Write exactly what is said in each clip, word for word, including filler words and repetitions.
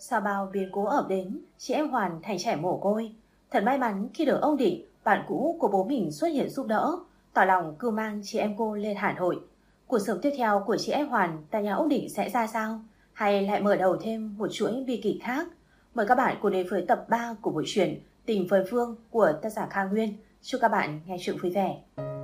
Sao bao biến cố ập đến, chị em Hoàn thành trẻ mồ côi. Thật may mắn khi được ông Định, bạn cũ của bố mình xuất hiện giúp đỡ, tỏ lòng cưu mang chị em cô lên Hà Nội. Cuộc sống tiếp theo của chị em Hoàn tại nhà ông Định sẽ ra sao? Hay lại mở đầu thêm một chuỗi bi kịch khác? Mời các bạn cùng đến với tập ba của bộ truyện Tình với Phương của tác giả Kha Nguyên. Chúc các bạn nghe chuyện vui vẻ.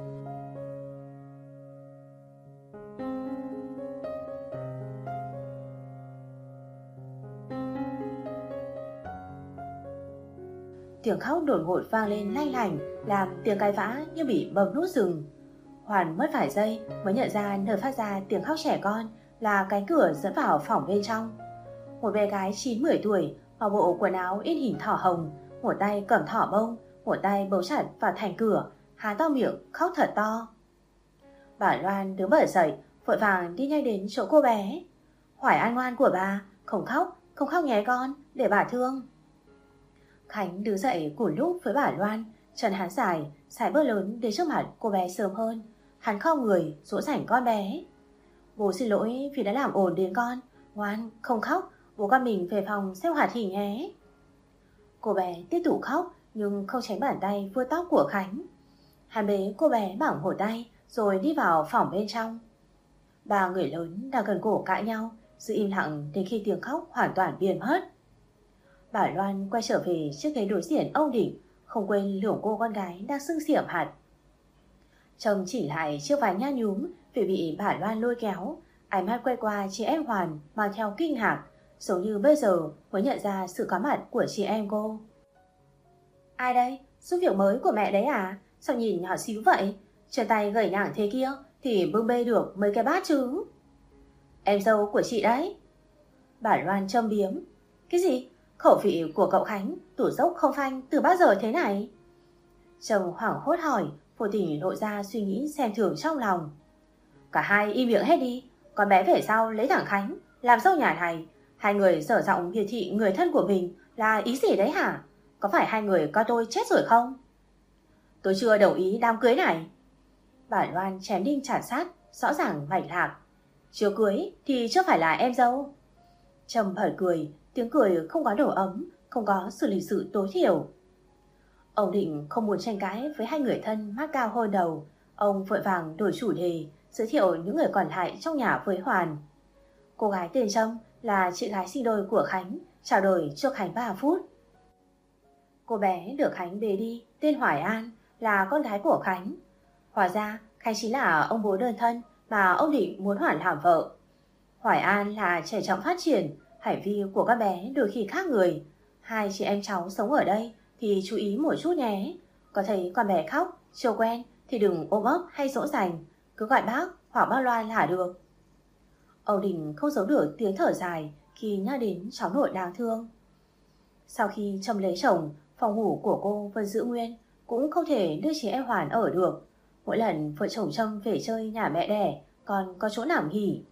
Tiếng khóc đột ngột vang lên lanh lảnh, làm tiếng cãi vã như bị bầm nút rừng. Hoàn mất vài giây mới nhận ra nơi phát ra tiếng khóc trẻ con là cánh cửa dẫn vào phòng bên trong. Một bé gái chín mười tuổi, mặc bộ quần áo in hình thỏ hồng, một tay cầm thỏ bông, một tay bấu chặt vào thành cửa, há to miệng khóc thật to. Bà Loan đứng bật dậy, vội vàng đi nhanh đến chỗ cô bé. Hoài An ngoan của bà, không khóc, không khóc nhé con, để bà thương. Khánh đứng dậy cùng lúc với bà Loan, chân hắn dài, sải bước lớn đến trước mặt cô bé sớm hơn. Hắn khom người, dỗ dành con bé. Bố xin lỗi vì đã làm ồn đến con, ngoan, không khóc, bố con mình về phòng xem hoạt hình nhé. Cô bé tiếp tục khóc nhưng không tránh bàn tay vuốt tóc của Khánh. Hắn bế cô bé bằng một tay rồi đi vào phòng bên trong. Ba người lớn đang gần cổ cãi nhau, giữ im lặng đến khi tiếng khóc hoàn toàn biến mất. Bà Loan quay trở về chiếc ghế đối diện ông Định, không quên lườm cô con gái đang sưng xiểm hạt. Chồng chỉ lại chiếc váy nha nhúm vì bị bà Loan lôi kéo, ánh mắt quay qua chị em Hoàn mang theo kinh ngạc, giống như bây giờ mới nhận ra sự có mặt của chị em cô. Ai đây? Giúp việc mới của mẹ đấy à? Sao nhìn nhỏ xíu vậy? Chân tay gầy nhảng thế kia thì bưng bê được mấy cái bát chứ. Em dâu của chị đấy. Bà Loan châm biếm. Cái gì? Khẩu vị của cậu Khánh tủ dốc không phanh từ bao giờ thế này? Chồng hoảng hốt hỏi, vô tình lộ ra suy nghĩ xem thường trong lòng. Cả hai im miệng hết đi, con bé về sau lấy thằng Khánh làm dâu nhà này. Hai người dở giọng miệt thị người thân của mình là ý gì đấy hả? Có phải hai người coi tôi chết rồi không? Tôi chưa đồng ý đám cưới này. Bà Loan chém đinh chặt sát, rõ ràng mạch lạc. Chưa cưới thì chưa phải là em dâu. Trầm bật cười, tiếng cười không có độ ấm, không có sự lịch sự tối thiểu. Ông Định không muốn tranh cãi với hai người thân mắt cao hôi đầu. Ông vội vàng đổi chủ đề, giới thiệu những người còn lại trong nhà với Hoàn. Cô gái tên Trâm là chị gái sinh đôi của Khánh, chào đời cho Khánh ba phút. Cô bé được Khánh bế đi, tên Hoài An, là con gái của Khánh. Hóa ra Khánh chính là ông bố đơn thân mà ông Định muốn Hoàn làm vợ. Hoài An là trẻ chậm phát triển, hành vi của các bé đôi khi khác người. Hai chị em cháu sống ở đây thì chú ý một chút nhé. Có thấy con bé khóc, chưa quen thì đừng ôm ấp hay dỗ dành, cứ gọi bác hoặc bác Loan là được. Ông Đình không giấu được tiếng thở dài khi nhắc đến cháu nội đáng thương. Sau khi Trâm lấy chồng, phòng ngủ của cô vẫn giữ nguyên, cũng không thể đưa chị em Hoàn ở được. Mỗi lần vợ chồng Trâm về chơi nhà mẹ đẻ còn có chỗ nào nghỉ.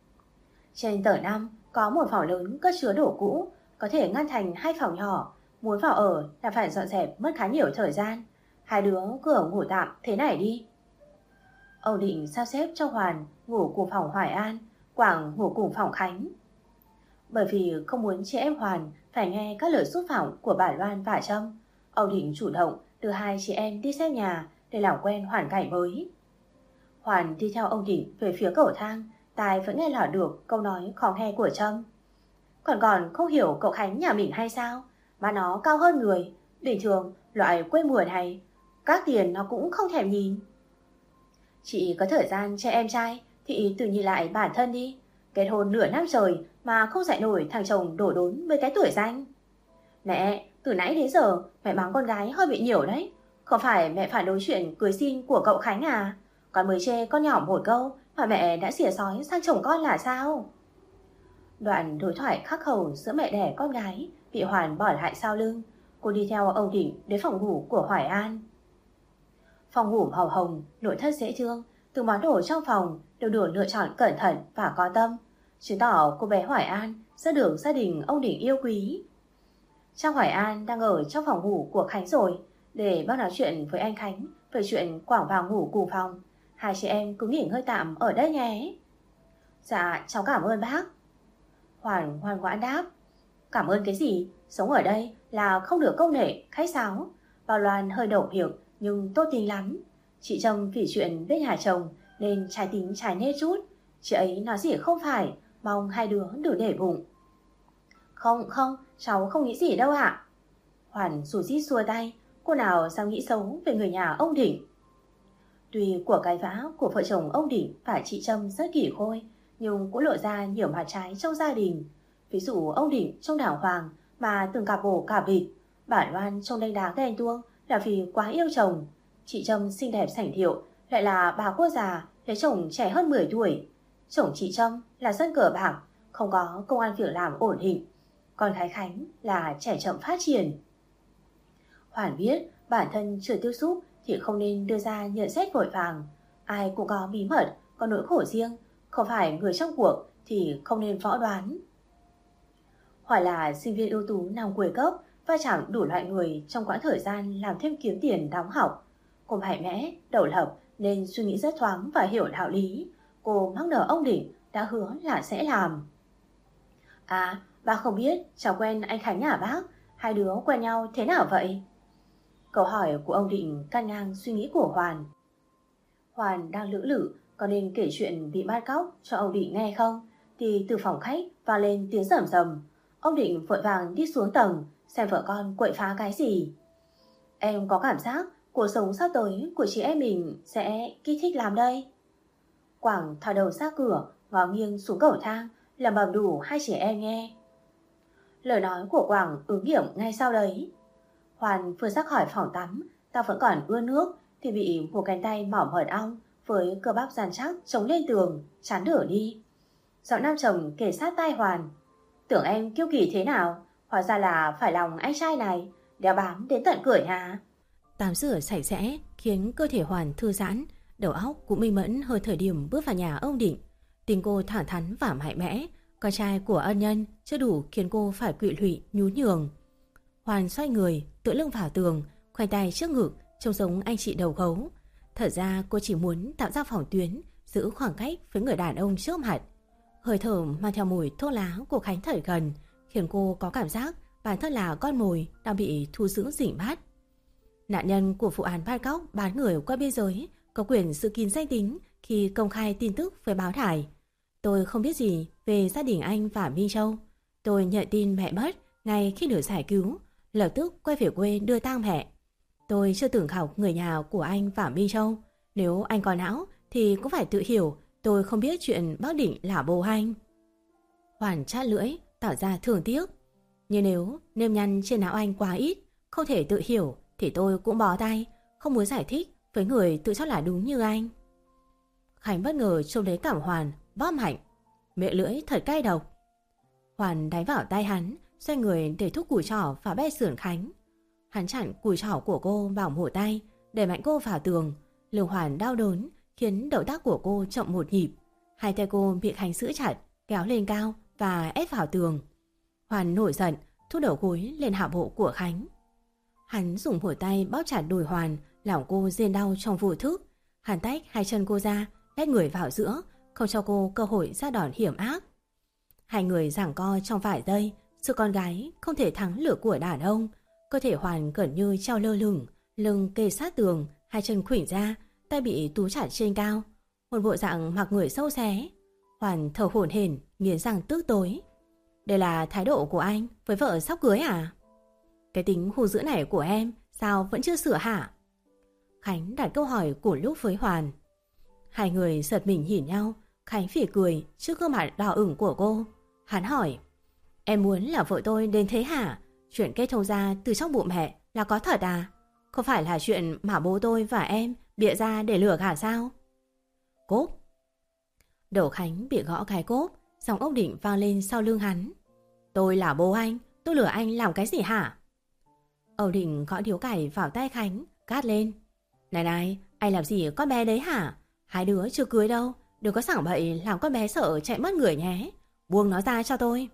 Trên tầng năm có một phòng lớn cất chứa đồ cũ, có thể ngăn thành hai phòng nhỏ. Muốn vào ở là phải dọn dẹp mất khá nhiều thời gian. Hai đứa cứ ở ngủ tạm thế này đi. Ông Định sắp xếp cho Hoàn ngủ cùng phòng Hoài An, Quảng ngủ cùng phòng Khánh. Bởi vì không muốn chị em Hoàn phải nghe các lời xúc phạm của bà Loan và Trâm, ông Định chủ động đưa hai chị em đi xem nhà để làm quen hoàn cảnh mới. Hoàn đi theo ông Định về phía cầu thang, tai vẫn nghe lọt được câu nói khó nghe của Trâm. Còn còn không hiểu cậu Khánh nhà mình hay sao? Mà nó cao hơn người. Bình thường loại quê mùa này, các tiền nó cũng không thèm nhìn. Chị có thời gian cho em trai thì tự nhìn lại bản thân đi. Kết hôn nửa năm trời mà không dạy nổi thằng chồng đổ đốn với cái tuổi danh. Mẹ, từ nãy đến giờ mẹ mắng con gái hơi bị nhiều đấy. Không phải mẹ phản đối chuyện cưới xin của cậu Khánh à? Con mới chê con nhỏ một câu mà mẹ đã xỉa sói sang chồng con là sao? Đoạn đối thoại khắc khẩu giữa mẹ đẻ con gái bị Hoàn bỏ lại sau lưng. Cô đi theo ông Định đến phòng ngủ của Hoài An. Phòng ngủ màu hồng, nội thất dễ thương, từng món đồ trong phòng đều được lựa chọn cẩn thận và có tâm, chứng tỏ cô bé Hoài An rất được gia đình ông Định yêu quý. Trang Hoài An đang ở trong phòng ngủ của Khánh rồi, để bác nói chuyện với anh Khánh về chuyện Quảng vào ngủ cùng phòng. Hai chị em cứ nghỉ ngơi tạm ở đây nhé. Dạ, cháu cảm ơn bác. Hoàn ngoan ngoãn đáp. Cảm ơn cái gì? Sống ở đây là không được công nể, khách sáo. Bảo Loan hơi đổ miệng nhưng tốt tính lắm. Chị Trâm vì chuyện bên nhà chồng nên trái tính trái nết chút. Chị ấy nói gì không phải, mong hai đứa đừng để bụng. Không, không, cháu không nghĩ gì đâu ạ. Hoàn rủ rít xua tay, cô nào dám nghĩ xấu về người nhà ông Đỉnh. Tuy của cái vã của vợ chồng ông Đỉnh và chị Trâm rất kỳ khôi, nhưng cũng lộ ra nhiều mặt trái trong gia đình. Ví dụ ông Đỉnh trông đàng hoàng mà từng cả bổ cả bịch, bà Loan trông đánh đá ghen tuông là vì quá yêu chồng. Chị Trâm xinh đẹp sảnh thiệu, lại là bà cô già lấy chồng trẻ hơn mười tuổi. Chồng chị Trâm là dân cờ bạc, không có công ăn việc làm ổn định. Còn Thái Khánh là trẻ chậm phát triển. Hoàn biết bản thân chưa tiếp xúc thì không nên đưa ra nhận xét vội vàng. Ai cũng có bí mật, có nỗi khổ riêng. Không phải người trong cuộc thì không nên võ đoán. Hỏi là sinh viên ưu tú năm cuối cấp và chẳng đủ loại người trong quãng thời gian làm thêm kiếm tiền đóng học. Cô mạnh mẽ, độc lập nên suy nghĩ rất thoáng và hiểu đạo lý. Cô mắc nợ ông Đỉnh đã hứa là sẽ làm. À, bác không biết cháu quen anh Khánh à bác? Hai đứa quen nhau thế nào vậy? Câu hỏi của ông Định cắt ngang suy nghĩ của Hoàn. Hoàn đang lưỡng lự có nên kể chuyện bị bắt cóc cho ông Định nghe không? Thì từ phòng khách vang lên tiếng rầm rầm. Ông Định vội vàng đi xuống tầng xem vợ con quậy phá cái gì. Em có cảm giác cuộc sống sắp tới của chị em mình sẽ kích thích lắm đây. Quảng thò đầu ra cửa, ngó nghiêng xuống cầu thang, lẩm bẩm đủ hai chị em nghe. Lời nói của Quảng ứng nghiệm ngay sau đấy. Hoàn vừa ra khỏi phòng tắm, tao vẫn còn ưa nước, thì bị một cánh tay mỏng hở ong với cơ bắp dàn chắc chống lên tường, chán đỡ đi. Giọng nam chồng kể sát tai Hoàn. Tưởng em kiêu kỳ thế nào, hóa ra là phải lòng anh trai này, đeo bám đến tận cửa nhà. Tắm rửa sạch sẽ khiến cơ thể Hoàn thư giãn, đầu óc cũng minh mẫn hơn thời điểm bước vào nhà ông Định. Tình cô thẳng thắn và mạnh mẽ, con trai của ân nhân chưa đủ khiến cô phải quỵ lụy nhún nhường. Hoàn xoay người, tựa lưng vào tường, khoanh tay trước ngực, trông giống anh chị đầu gấu. Thật ra cô chỉ muốn tạo ra phòng tuyến, giữ khoảng cách với người đàn ông trước mặt. Hơi thở mang theo mùi thuốc lá của Khánh thở gần, khiến cô có cảm giác bản thân là con mồi đang bị thu giữ rỉ mát. Nạn nhân của vụ án bắt cóc bán người qua biên giới có quyền giữ kín danh tính khi công khai tin tức với báo đài. Tôi không biết gì về gia đình anh và Minh Châu. Tôi nhận tin mẹ mất ngay khi được giải cứu, lập tức quay về quê đưa tang mẹ. Tôi chưa từng học người nhà của anh và Minh Châu. Nếu anh có não thì cũng phải tự hiểu tôi không biết chuyện bác Định là bố anh. Hoàn chát lưỡi, tỏ ra thương tiếc. Nhưng nếu nếp nhăn trên não anh quá ít, không thể tự hiểu, thì tôi cũng bó tay, không muốn giải thích với người tự cho là đúng như anh. Khánh bất ngờ trông thấy cảm Hoàn, bóp mạnh. Miệng lưỡi thật cay độc. Hoàn đánh vào tay hắn, xoay người để thúc cùi trỏ vào be sườn Khánh. Hắn chặn cùi trỏ của cô vào một tay, đẩy mạnh cô vào tường. Lưng Hoàn đau đớn, khiến động tác của cô chậm một nhịp. Hai tay cô bị Khánh giữ chặt, kéo lên cao và ép vào tường. Hoàn nổi giận, thúc đầu gối lên hạ bộ của Khánh. Hắn dùng một tay bóp chặt đùi Hoàn, làm cô rên đau trong vô thức. Hắn tách hai chân cô ra, ép người vào giữa, không cho cô cơ hội ra đòn hiểm ác. Hai người giằng co trong vài giây, sự con gái không thể thắng lửa của đàn ông. Cơ thể Hoàn gần như treo lơ lửng, lưng kề sát tường, hai chân khuỷu ra, tay bị túm chặt trên cao, một bộ dạng mặc người sâu xé. Hoàn thở hổn hển, nghiến răng tức tối. Đây là thái độ của anh với vợ sắp cưới à? Cái tính hung dữ này của em sao vẫn chưa sửa hả? Khánh đặt câu hỏi của lúc với Hoàn. Hai người giật mình nhìn nhau. Khánh phỉ cười trước gương mặt đỏ ửng của cô. Hắn hỏi, em muốn là vợ tôi đến thế hả? Chuyện kết hôn ra từ trong bụng mẹ là có thật à? Không phải là chuyện mà bố tôi và em bịa ra để lừa gạt sao? Cốp. Đầu Khánh bị gõ cái cốp, giọng ông Định vang lên sau lưng hắn. Tôi là bố anh, tôi lừa anh làm cái gì hả? Âu Định gõ điếu cày vào tay Khánh, cát lên. Này này, anh làm gì con bé đấy hả? Hai đứa chưa cưới đâu, đừng có sảng bậy làm con bé sợ chạy mất người nhé. Buông nó ra cho tôi.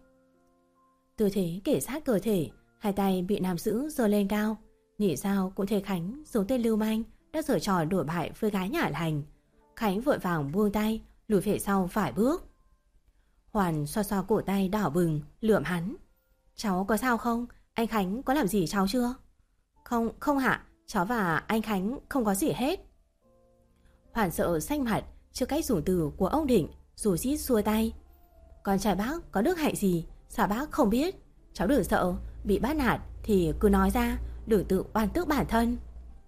Tư thế kể sát cơ thể, hai tay bị nam giữ giơ lên cao. Nghĩ sao cũng thấy Khánh giống tên lưu manh đã giở trò đổi bại với gái nhà lành. Khánh vội vàng buông tay, lùi về sau vài bước. Hoàn xoa xoa cổ tay đỏ bừng, lườm hắn. cháu có sao không? Anh Khánh có làm gì cháu chưa? Không, không ạ, cháu và anh Khánh không có gì hết. Hoàn sợ xanh mặt trước cách dùng từ của ông Định, dù rít xua tay. Con trai bác có đức hạnh gì, sao bác không biết? Cháu đừng sợ, bị bắt nạt thì cứ nói ra, đừng tự oan tước bản thân.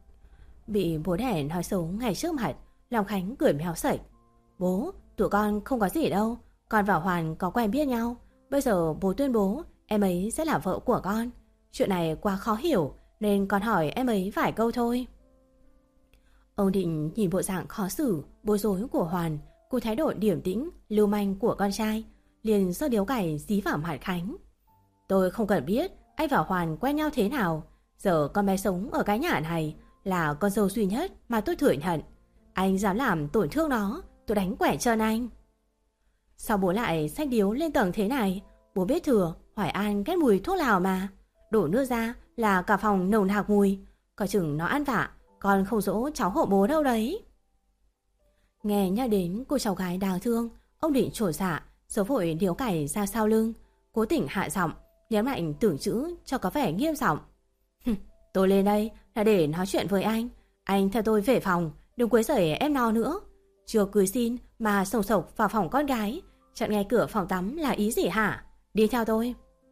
Bị bố đẻ nói xấu ngay trước mặt, lòng Khánh cười méo sạch. Bố, tụi con không có gì đâu, con và Hoàn có quen biết nhau. Bây giờ bố tuyên bố em ấy sẽ là vợ của con. Chuyện này quá khó hiểu nên con hỏi em ấy vài câu thôi. Ông Định nhìn bộ dạng khó xử, bối rối của Hoàn cùng thái độ điềm tĩnh, lưu manh của con trai, liền giơ điếu cày dí vào mặt Khánh. Tôi không cần biết anh và Hoàn quen nhau thế nào. Giờ con bé sống ở cái nhà này là con dâu duy nhất mà tôi thừa nhận. Anh dám làm tổn thương nó, tôi đánh quẻ chân anh. Sao bố lại xách điếu lên tầng thế này? Bố biết thừa Hoài An ghét mùi thuốc lào mà. Đổ nước ra là cả phòng nồng nặc mùi. Coi chừng nó ăn vạ, con không dỗ cháu hộ bố đâu đấy. Nghe nhắc đến cô cháu gái đáng thương, ông Định trổ dạ, giấu vội điếu cày ra sau lưng, cố tình hạ giọng, nhấn mạnh tưởng chữ cho có vẻ nghiêm giọng. Tôi lên đây là để nói chuyện với anh. Anh theo tôi về phòng, đừng quấy rầy em nó nữa. Chưa cưới xin mà sồng sộc vào phòng con gái, chặn ngay cửa phòng tắm là ý gì hả? Đi theo tôi.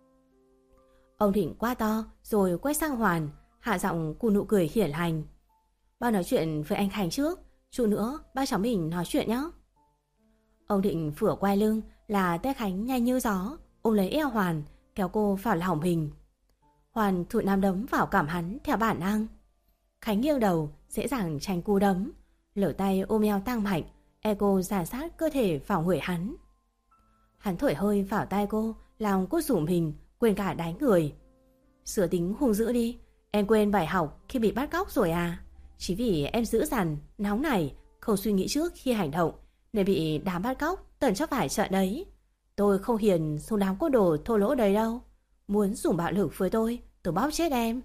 Ông Định quá to rồi quay sang Hoàn, hạ giọng cùng nụ cười hiển hành. Bao nói chuyện với anh Khánh trước, chút nữa ba cháu mình nói chuyện nhé. Ông Định vừa quay lưng là Té Khánh nhanh như gió ôm lấy eo Hoàn, kéo cô vào lòng mình. Hoàn thụi nắm đấm vào cảm hắn theo bản năng. Khánh nghiêng đầu dễ dàng tránh cú đấm, lở tay ôm eo tăng mạnh, e cô dàn sát cơ thể vào người hắn. Hắn thổi hơi vào tai cô, làm cô rủ mình, quên cả đánh người. Sửa tính hung dữ đi, em quên bài học khi bị bắt cóc rồi à? Chỉ vì em dữ dằn, nóng này, không suy nghĩ trước khi hành động, nên bị đám bắt cóc tẩn cho phải trận đấy. Tôi không hiền xuống đám côn đồ thô lỗ đấy đâu. Muốn dùng bạo lực với tôi, tôi bóp chết em.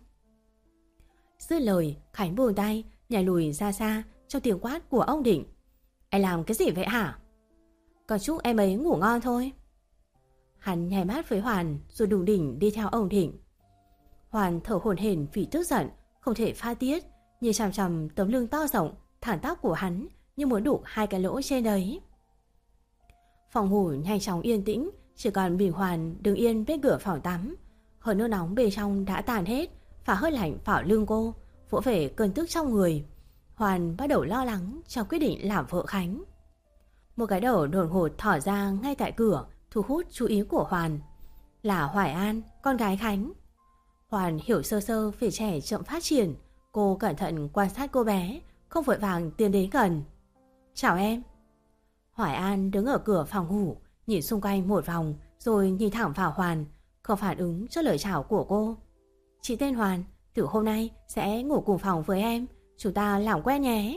Dứt lời, Khánh buông tay, nhảy lùi ra xa trong tiếng quát của ông Định. Anh làm cái gì vậy hả? Còn chúc em ấy ngủ ngon thôi. Hắn nhảy mắt với Hoàn rồi đùng đỉnh đi theo ông Định. Hoàn thở hổn hển vì tức giận, không thể pha tiết, nhìn chằm chằm tấm lưng to rộng, thẳng tắp của hắn như muốn đục hai cái lỗ trên đấy. Phòng ngủ nhanh chóng yên tĩnh, chỉ còn mình Hoàn đứng yên bên cửa phòng tắm. Hơi nước nóng bên trong đã tàn hết và hơi lạnh vào lưng cô, vỗ về cơn tức trong người. Hoàn bắt đầu lo lắng cho quyết định làm vợ Khánh. Một cái đầu đột ngột thỏ ra ngay tại cửa, thu hút chú ý của Hoàn. Là Hoài An, con gái Khánh. Hoàn hiểu sơ sơ về trẻ chậm phát triển. Cô cẩn thận quan sát cô bé, không vội vàng tiến đến gần. Chào em. Hoài An đứng ở cửa phòng ngủ, nhìn xung quanh một vòng rồi nhìn thẳng vào Hoàn, không phản ứng cho lời chào của cô. Chị tên Hoàn, từ hôm nay sẽ ngủ cùng phòng với em, chúng ta làm quen nhé.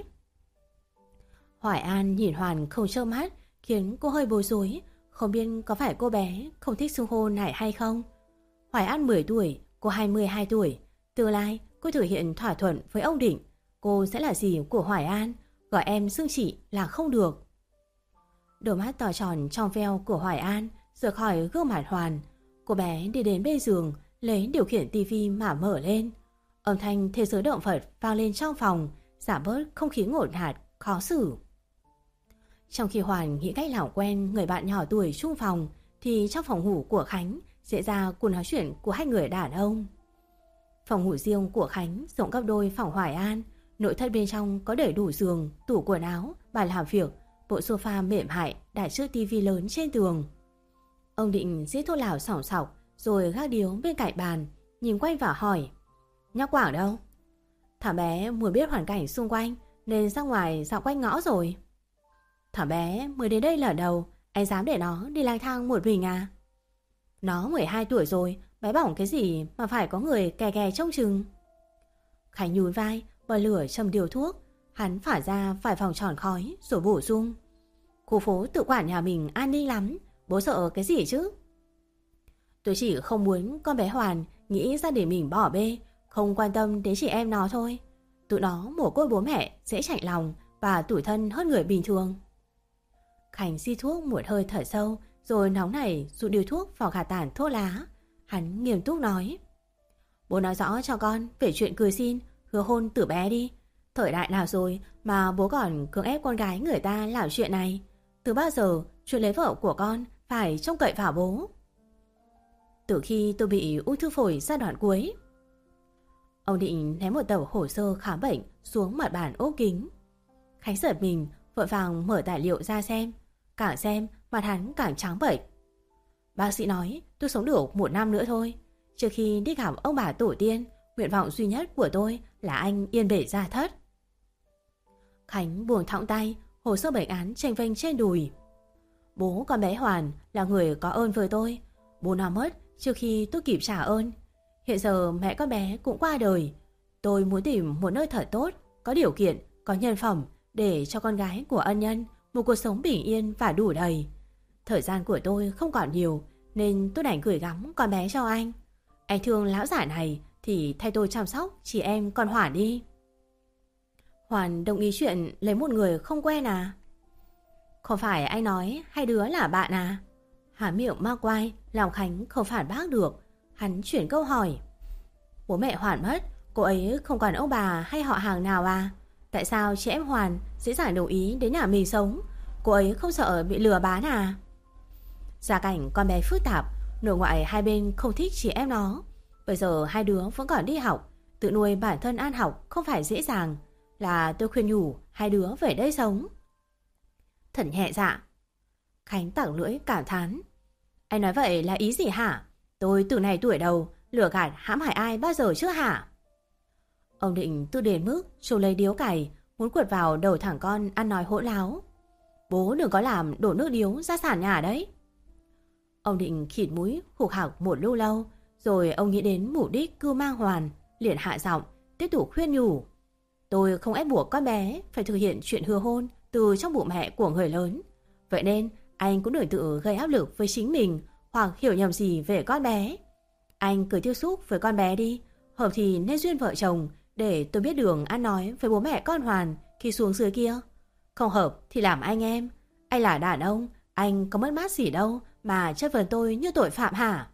Hoài An nhìn Hoàn không chớp mắt, khiến cô hơi bối rối, không biết có phải cô bé không thích xưng hô này hay không. Hoài An mười tuổi, cô hai mươi hai tuổi, tương lai cô thực hiện thỏa thuận với ông Định, cô sẽ là dì của Hoài An, gọi em xưng chị là không được. Đôi mắt to tròn trong veo của Hoài An rời khỏi gương mặt Hoàn. Cô bé đi đến bên giường, lấy điều khiển tivi mà mở lên. Âm thanh thế giới động vật vang lên trong phòng, giảm bớt không khí ngột ngạt, khó xử. Trong khi Hoàn nghĩ cách làm quen người bạn nhỏ tuổi chung phòng, thì trong phòng ngủ của Khánh diễn ra cuộc nói chuyện của hai người đàn ông. Phòng ngủ riêng của Khánh rộng gấp đôi phòng Hoài An, nội thất bên trong có đầy đủ giường, tủ quần áo, bàn làm việc, bộ sofa mềm mại đặt trước tivi lớn trên tường. Ông Định giết thuốc lào sỏng sọc rồi gác điếu bên cạnh bàn, nhìn quanh và hỏi: Nhóc Quảng đâu? Thằng bé muốn biết hoàn cảnh xung quanh nên ra ngoài dạo quanh ngõ rồi. Thằng bé mới đến đây lần đầu, anh dám để nó đi lang thang một mình à? Nó mười hai tuổi rồi, bé bỏng cái gì mà phải có người kè kè trông chừng. Khánh nhún vai, bật lửa châm điều thuốc. Hắn phả ra vài vòng tròn khói rồi bổ sung: Khu phố tự quản nhà mình an ninh lắm, bố sợ cái gì chứ? Tôi chỉ không muốn con bé Hoàn nghĩ ra để mình bỏ bê, không quan tâm đến chị em nó thôi. Tụi nó mồ côi bố mẹ, dễ chạnh lòng và tủi thân hơn người bình thường. Khánh di thuốc một hơi thở sâu rồi nóng nảy rụt điều thuốc vào gạt tàn thuốc lá. Hắn nghiêm túc nói. Bố nói rõ cho con về chuyện cưới xin, hứa hôn từ bé đi. Thời đại nào rồi mà bố còn cưỡng ép con gái người ta làm chuyện này? Từ bao giờ chuyện lấy vợ của con phải trông cậy vào bố? Từ khi tôi bị ung thư phổi giai đoạn cuối. Ông Định ném một tờ hồ sơ khám bệnh xuống mặt bàn ốp kính. Khánh giật mình, vội vàng mở tài liệu ra xem. Càng xem mặt hắn càng trắng bệch. Bác sĩ nói tôi sống được một năm nữa thôi. Trước khi đi gặp ông bà tổ tiên, nguyện vọng duy nhất của tôi là anh yên bề gia thất. Khánh buông thõng tay, hồ sơ bệnh án chênh vênh trên đùi. Bố con bé Hoàn là người có ơn với tôi. Bố nó mất trước khi tôi kịp trả ơn. Hiện giờ mẹ con bé cũng qua đời. Tôi muốn tìm một nơi thật tốt, có điều kiện, có nhân phẩm để cho con gái của ân nhân một cuộc sống bình yên và đủ đầy. Thời gian của tôi không còn nhiều nên tôi đành gửi gắm con bé cho anh. Anh thương lão giả này thì thay tôi chăm sóc chị em con Hoàn đi. Hoàn đồng ý chuyện lấy một người không quen à? Không phải anh nói hai đứa là bạn à? Há miệng ma quay, lòng Khánh không phản bác được. Hắn chuyển câu hỏi. Bố mẹ Hoàn mất, cô ấy không còn ông bà hay họ hàng nào à? Tại sao chị em Hoàn dễ dàng đồng ý đến nhà mình sống? Cô ấy không sợ bị lừa bán à? Gia cảnh con bé phức tạp, nội ngoại hai bên không thích chị em nó. Bây giờ hai đứa vẫn còn đi học, tự nuôi bản thân ăn học không phải dễ dàng. Là tôi khuyên nhủ hai đứa về đây sống. Thật nhẹ dạ. Khánh tặc lưỡi cảm thán. Anh nói vậy là ý gì hả? Tôi từ này tuổi đầu lừa gạt hãm hại ai bao giờ chứ hả? Ông Định tư đến mức trông lấy điếu cày, muốn quật vào đầu thằng con ăn nói hỗn láo. Bố đừng có làm đổ nước điếu ra sàn nhà đấy. Ông Định khịt mũi hụt hạc một lúc lâu, rồi ông nghĩ đến mục đích cưu mang Hoàn, liền hạ giọng tiếp tục khuyên nhủ. Tôi không ép buộc con bé phải thực hiện chuyện hứa hôn từ trong bụng mẹ của người lớn. Vậy nên anh cũng đừng tự gây áp lực với chính mình hoặc hiểu nhầm gì về con bé. Anh cứ tiếp xúc với con bé đi, hợp thì nên duyên vợ chồng để tôi biết đường ăn nói với bố mẹ con Hoàn khi xuống dưới kia. Không hợp thì làm anh em. Anh là đàn ông, anh có mất mát gì đâu mà chất vấn tôi như tội phạm hả?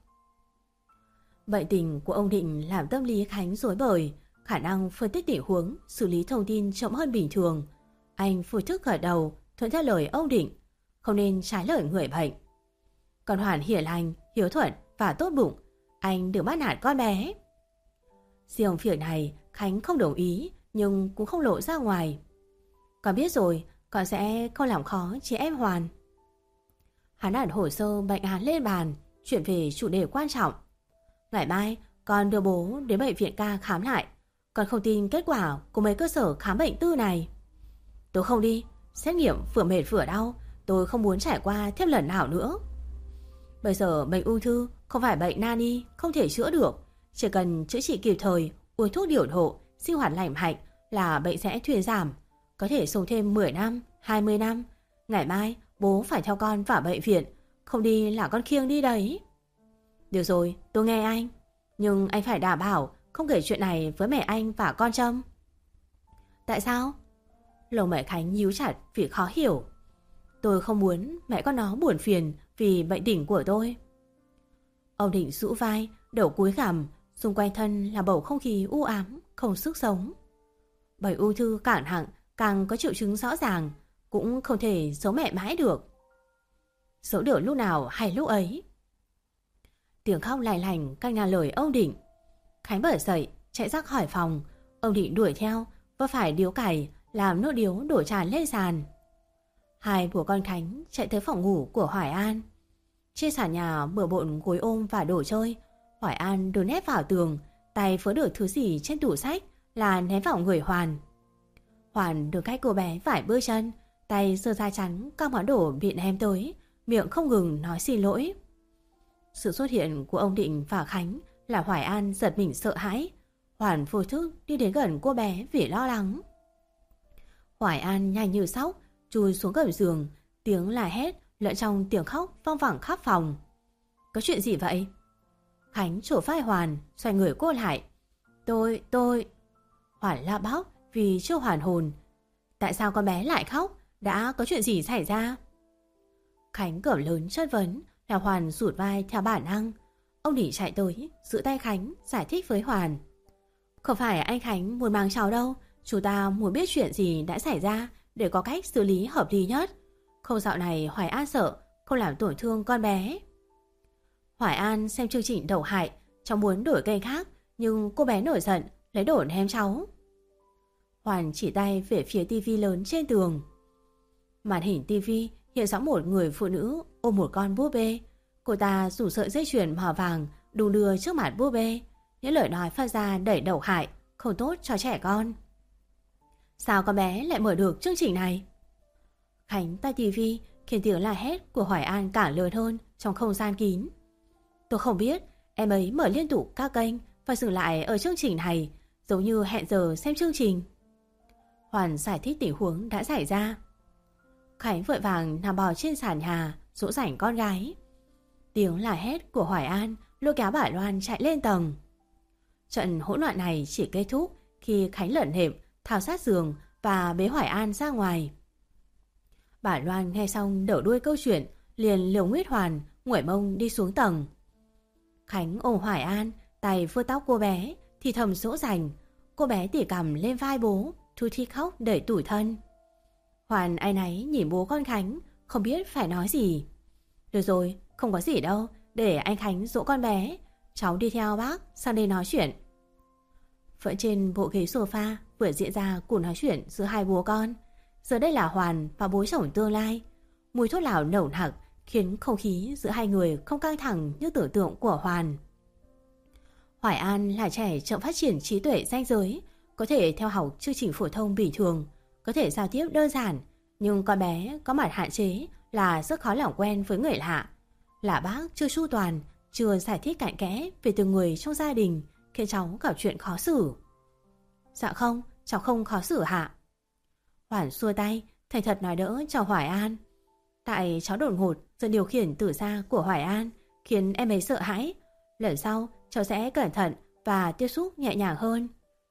Bệnh tình của ông Định làm tâm lý Khánh rối bời, khả năng phân tích tình huống, xử lý thông tin chậm hơn bình thường. Anh phủi thức gật đầu, thuận theo lời ông Định, không nên trái lời người bệnh. Còn Hoàn hiền lành, hiếu thuận và tốt bụng, anh đừng bắt nạt con bé. Riêng việc này Khánh không đồng ý, nhưng cũng không lộ ra ngoài. Con biết rồi, con sẽ không làm khó chị em Hoàn. Hắn đặt hồ sơ bệnh án lên bàn, chuyển về chủ đề quan trọng. Ngày mai con đưa bố đến bệnh viện ca khám lại. Con không tin kết quả của mấy cơ sở khám bệnh tư này. Tôi không đi, xét nghiệm vừa mệt vừa đau, tôi không muốn trải qua thêm lần nào nữa. Bây giờ bệnh ung thư không phải bệnh nan y, không thể chữa được. Chỉ cần chữa trị kịp thời, uống thuốc điều độ, sinh hoạt lành mạnh là bệnh sẽ thuyên giảm. Có thể sống thêm mười năm, hai mươi năm. Ngày mai bố phải theo con vào bệnh viện, không đi là con khiêng đi đấy. Được rồi, tôi nghe anh. Nhưng anh phải đảm bảo không kể chuyện này với mẹ anh và con Trâm. Tại sao? Lồng mẹ Khánh nhíu chặt vì khó hiểu. Tôi không muốn mẹ con nó buồn phiền vì bệnh tình của tôi. Ông Định rũ vai, đầu cúi gằm, xung quanh thân là bầu không khí u ám, không sức sống. Bệnh ung thư càng nặng, càng có triệu chứng rõ ràng, cũng không thể giấu mẹ mãi được. Giấu được lúc nào hay lúc ấy. Tiếng khóc lải lành canh là lời ông Định. Khánh bật dậy, chạy ra khỏi phòng. Ông Định đuổi theo, và phải điếu cày, làm nước điếu đổ tràn lên sàn. Hai bố con Khánh chạy tới phòng ngủ của Hoài An. Trên sàn nhà bừa bộn gối ôm và đồ chơi. Hoài An đưa nép vào tường, tay vớ được thứ gì trên tủ sách là ném vào người Hoàn. Hoàn được cách cô bé vải bơi chân, tay giơ ra chắn các món đồ bị ném tới, miệng không ngừng nói xin lỗi. Sự xuất hiện của ông Định và Khánh là Hoài An giật mình sợ hãi. Hoàn vô thức đi đến gần cô bé vì lo lắng. Hoài An nhanh như sóc chui xuống gầm giường, tiếng la hét lẫn trong tiếng khóc vang vẳng khắp phòng. Có chuyện gì vậy? Khánh trổ vai Hoàn, xoay người cô lại. Tôi, tôi... Hoàn la bóc vì chưa hoàn hồn. Tại sao con bé lại khóc? Đã có chuyện gì xảy ra? Khánh cỡ lớn chất vấn là Hoàn rụt vai theo bản năng. ông Định chạy tới, giữ tay Khánh, giải thích với Hoàn. Không phải anh Khánh muốn mang cháu đâu, chúng ta muốn biết chuyện gì đã xảy ra để có cách xử lý hợp lý nhất. Không dạo này Hoài An sợ không làm tổn thương con bé. Hoài An xem chương trình đậu hại, cháu muốn đổi kênh khác, nhưng cô bé nổi giận, lấy đồ ném cháu. Hoàn chỉ tay về phía tivi lớn trên tường. Màn hình tivi hiện rõ một người phụ nữ ôm một con búp bê. Cô ta rủ sợi dây chuyền màu vàng đung đưa trước mặt búp bê. Những lời nói phát ra đầy độc hại, không tốt cho trẻ con. Sao con bé lại mở được chương trình này? Khánh tay tivi khiến tiếng la hét của Hoài An càng lớn hơn trong không gian kín. Tôi không biết, em ấy mở liên tục các kênh và dừng lại ở chương trình này, giống như hẹn giờ xem chương trình. Hoàn giải thích tình huống đã xảy ra. Khánh vội vàng nằm bò trên sàn nhà dỗ dành con gái. Tiếng la hét của Hoài An lôi kéo bà Loan chạy lên tầng. Trận hỗn loạn này chỉ kết thúc khi Khánh lởn hệm thao sát giường và bế Hoài An ra ngoài. Bà Loan nghe xong đổ đuôi câu chuyện, liền liều nguyết Hoàn nguẩy mông đi xuống tầng. Khánh ôm Hoài An, tay vuốt tóc cô bé thì thầm dỗ dành. Cô bé tỉ cằm lên vai bố, thu thi khóc đầy tủi thân. Hoàn áy náy nhìn bố con Khánh, không biết phải nói gì. Được rồi, không có gì đâu, để anh Khánh dỗ con bé. Cháu đi theo bác sang đây nói chuyện. Vẫn trên bộ ghế sofa vừa diễn ra cuộc nói chuyện giữa hai bố con. Giờ đây là Hoàn và bố chồng tương lai. Mùi thuốc lào nồng nặc khiến không khí giữa hai người không căng thẳng như tưởng tượng của Hoàn. Hoài An là trẻ chậm phát triển trí tuệ ranh giới, có thể theo học chương trình phổ thông bình thường, có thể giao tiếp đơn giản, nhưng con bé có mặt hạn chế là rất khó làm quen với người lạ. Là bác chưa chu toàn, chưa giải thích cặn kẽ về từng người trong gia đình, khiến cháu gặp chuyện khó xử. Dạ không, cháu không khó xử hả? Hoàn xua tay, thành thật nói đỡ cho Hoài An. Tại cháu đột ngột dần điều khiển tử gia của Hoài An, khiến em ấy sợ hãi. Lần sau cháu sẽ cẩn thận và tiếp xúc nhẹ nhàng hơn.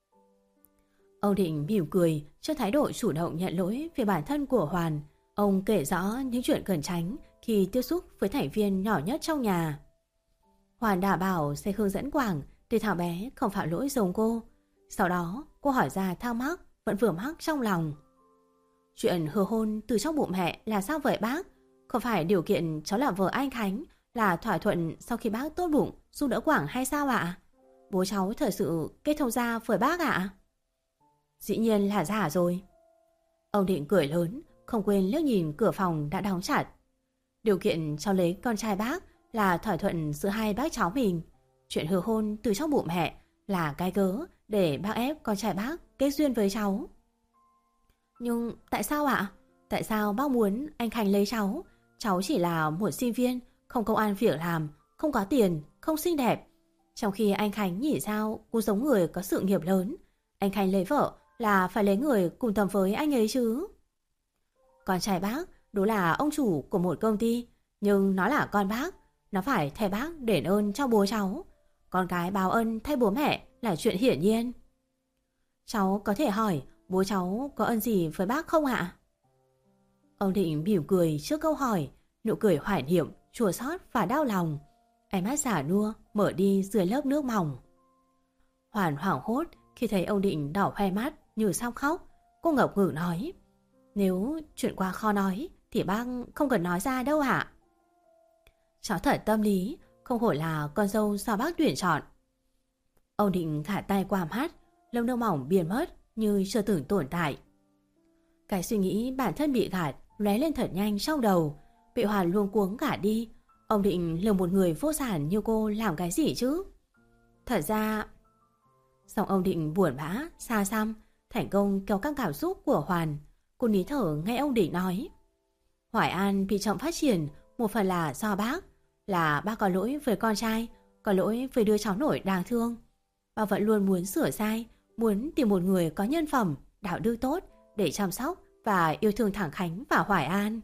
Ông Định mỉm cười trước thái độ chủ động nhận lỗi về bản thân của Hoàn. Ông kể rõ những chuyện cần tránh khi tiếp xúc với thành viên nhỏ nhất trong nhà. Hoàn đảm bảo sẽ hướng dẫn Quảng để thằng bé không phạm lỗi giống cô. Sau đó cô hỏi ra thắc mắc vẫn vừa mắc trong lòng. Chuyện hứa hôn từ trong bụng mẹ là sao vậy bác? Không phải điều kiện cháu làm vợ anh Khánh là thỏa thuận sau khi bác tốt bụng giúp đỡ Quảng hay sao ạ? Bố cháu thật sự kết thông gia với bác ạ? Dĩ nhiên là giả rồi. Ông Định cười lớn, không quên liếc nhìn cửa phòng đã đóng chặt. Điều kiện cháu lấy con trai bác là thỏa thuận giữa hai bác cháu mình. Chuyện hứa hôn từ trong bụng mẹ là cái cớ để bác ép con trai bác kết duyên với cháu. Nhưng tại sao ạ? Tại sao bác muốn anh Khánh lấy cháu? Cháu chỉ là một sinh viên, không công ăn việc làm, không có tiền, không xinh đẹp. Trong khi anh Khánh nhìn sao cũng giống người có sự nghiệp lớn. Anh Khánh lấy vợ là phải lấy người cùng tầm với anh ấy chứ. Con trai bác đúng là ông chủ của một công ty, nhưng nó là con bác, nó phải thay bác đền ơn cho bố cháu. Con cái báo ân thay bố mẹ là chuyện hiển nhiên. Cháu có thể hỏi bố cháu có ân gì với bác không ạ? Ông Định mỉm cười trước câu hỏi, nụ cười hoài niệm, chua xót và đau lòng. Ánh mắt giả nua mở đi dưới lớp nước mỏng. Hoàn hoảng hốt khi thấy ông Định đỏ hoe mắt như sắp khóc. Cô ngập ngừng nói, nếu chuyện quá khó nói thì bác không cần nói ra đâu ạ. Cháu thật tâm lý, không hổ là con dâu do bác tuyển chọn. Ông Định thả tay qua mắt, lông nước mỏng biến mất như chưa từng tồn tại. Cái suy nghĩ bản thân bị gạt lóe lên thật nhanh trong đầu, bị Hoàn luống cuống gạt đi. Ông Định lừa một người vô sản như cô làm cái gì chứ? Thật ra... Xong ông Định buồn bã, xa xăm, thành công kéo căng cảm xúc của Hoàn. Cô nín thở nghe ông Định nói. Hoài An bị chậm phát triển, một phần là do bác, là bác có lỗi với con trai, có lỗi với đứa cháu nội đáng thương. Bác vẫn luôn muốn sửa sai, muốn tìm một người có nhân phẩm, đạo đức tốt để chăm sóc và yêu thương thẳng Khánh và Hoài An.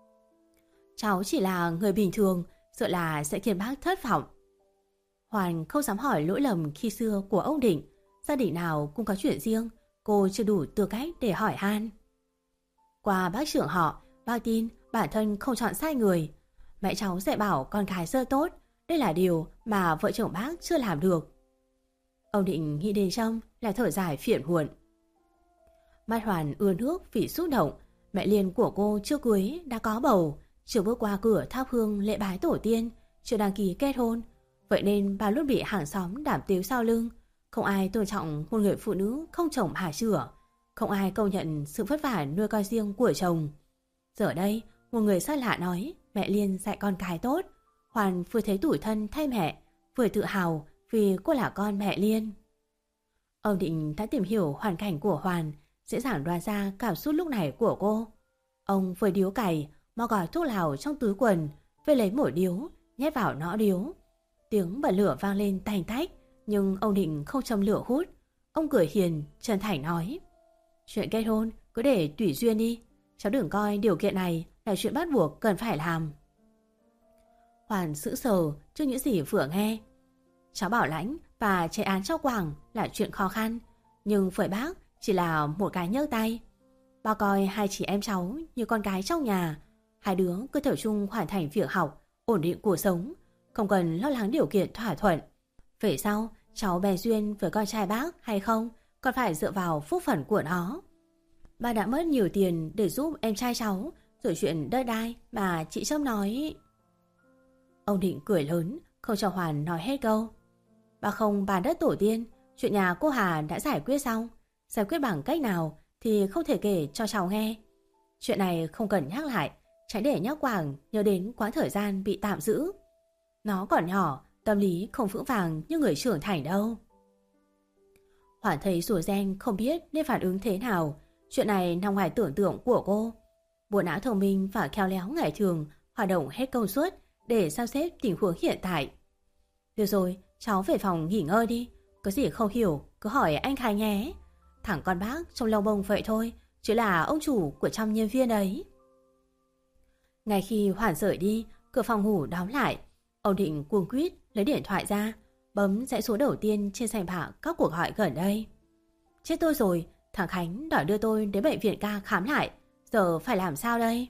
Cháu chỉ là người bình thường, sợ là sẽ khiến bác thất vọng. Hoàn không dám hỏi lỗi lầm khi xưa của ông Định. Gia đình nào cũng có chuyện riêng, cô chưa đủ tư cách để hỏi han. Qua bác trưởng họ, bác tin bản thân không chọn sai người. Mẹ cháu dạy bảo con gái rất tốt, đây là điều mà vợ chồng bác chưa làm được. Ông Định nghĩ đến trong là thở dài phiền muộn. Mắt Hoàn ưa nước vì xúc động. Mẹ Liên của cô chưa cưới đã có bầu, chưa bước qua cửa thắp hương lễ bái tổ tiên, chưa đăng ký kết hôn. Vậy nên bà luôn bị hàng xóm đàm tiếu sau lưng. Không ai tôn trọng một người phụ nữ không chồng hà chửa. Không ai công nhận sự vất vả nuôi con riêng của chồng. Giờ đây, một người xa lạ nói mẹ Liên dạy con cái tốt. Hoàn vừa thấy tủi thân thay mẹ, vừa tự hào vì cô là con mẹ Liên. Ông Định đã tìm hiểu hoàn cảnh của Hoàn, dễ dàng đoán ra cảm xúc lúc này của cô. Ông vừa điếu cày, mò gói thuốc lào trong túi quần, vừa lấy một điếu, nhét vào nõ điếu. Tiếng bật lửa vang lên tành tách, nhưng ông Định không châm lửa hút. Ông cười hiền, chân thành nói: chuyện kết hôn cứ để tùy duyên đi, cháu đừng coi điều kiện này là chuyện bắt buộc cần phải làm. Hoàn sững sờ trước những gì vừa nghe. Cháu bảo lãnh và chạy án cho Quảng là chuyện khó khăn, nhưng với bác chỉ là một cái nhấc tay. Bác coi hai chị em cháu như con cái trong nhà, hai đứa cứ tập trung hoàn thành việc học, ổn định cuộc sống, không cần lo lắng điều kiện thỏa thuận. Về sau cháu bè duyên với con trai bác hay không còn phải dựa vào phúc phận của nó. Bà đã mất nhiều tiền để giúp em trai cháu, rồi chuyện đất đai mà chị Trâm nói. Ông Định cười lớn, không cho Hoàn nói hết câu. Bà không bàn đất tổ tiên, chuyện nhà cô Hà đã giải quyết xong. Giải quyết bằng cách nào thì không thể kể cho cháu nghe. Chuyện này không cần nhắc lại, tránh để nhắc Quảng nhớ đến quãng thời gian bị tạm giữ. Nó còn nhỏ, tâm lý không vững vàng như người trưởng thành đâu. Hoàn thấy rủa ren không biết nên phản ứng thế nào. Chuyện này nằm ngoài tưởng tượng của cô. Bộ não thông minh và khéo léo ngày thường hoạt động hết công suất để sao xếp tình huống hiện tại. Được rồi, cháu về phòng nghỉ ngơi đi. Có gì không hiểu cứ hỏi anh Khánh nhé. Thẳng con bác trong lông bông vậy thôi, chứ là ông chủ của trăm nhân viên ấy. Ngay khi Hoàn rời đi, cửa phòng ngủ đóng lại. Ông Định cuống quýt lấy điện thoại ra, bấm dãy số đầu tiên trên sảnh bảng các cuộc gọi gần đây. Chết tôi rồi, thằng Khánh đòi đưa tôi đến bệnh viện ca khám lại, giờ phải làm sao đây?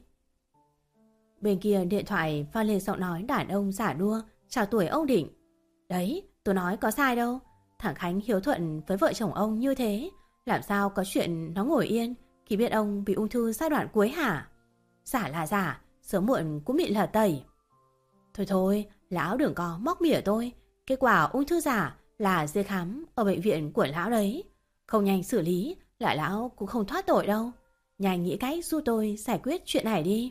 Bên kia điện thoại vang lên giọng nói đàn ông giả đua chào tuổi ông Định. Đấy, tôi nói có sai đâu. Thằng Khánh hiếu thuận với vợ chồng ông như thế, làm sao có chuyện nó ngồi yên khi biết ông bị ung thư giai đoạn cuối hả? Giả là giả, sớm muộn cũng bị lật tẩy. Thôi thôi, lão đừng có móc mỉa tôi. Kết quả ung thư giả là giấy khám ở bệnh viện của lão đấy. Không nhanh xử lý, lại lão cũng không thoát tội đâu. Nhanh nghĩ cách giúp tôi giải quyết chuyện này đi.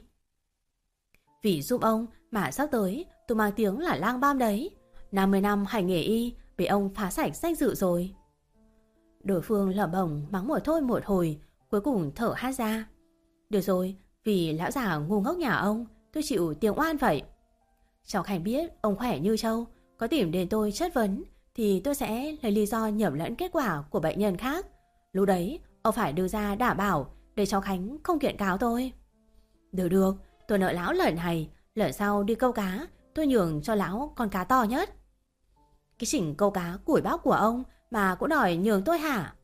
Vì giúp ông mà sắp tới tôi mang tiếng là lang băm đấy. năm mươi năm hành nghề y bị ông phá sạch danh dự rồi. Đối phương lẩm bẩm mắng một thôi một hồi, cuối cùng thở hát ra. Được rồi, vì lão già ngu ngốc nhà ông, tôi chịu tiếng oan vậy. Cháu Khánh biết ông khỏe như trâu, có tìm đến tôi chất vấn thì tôi sẽ lấy lý do nhầm lẫn kết quả của bệnh nhân khác. Lúc đấy ông phải đưa ra đảm bảo để cháu Khánh không kiện cáo tôi. Được được, tôi nợ lão lần này, lần sau đi câu cá tôi nhường cho lão con cá to nhất. Cái chỉnh câu cá củi bóc của ông mà cũng đòi nhường tôi hả?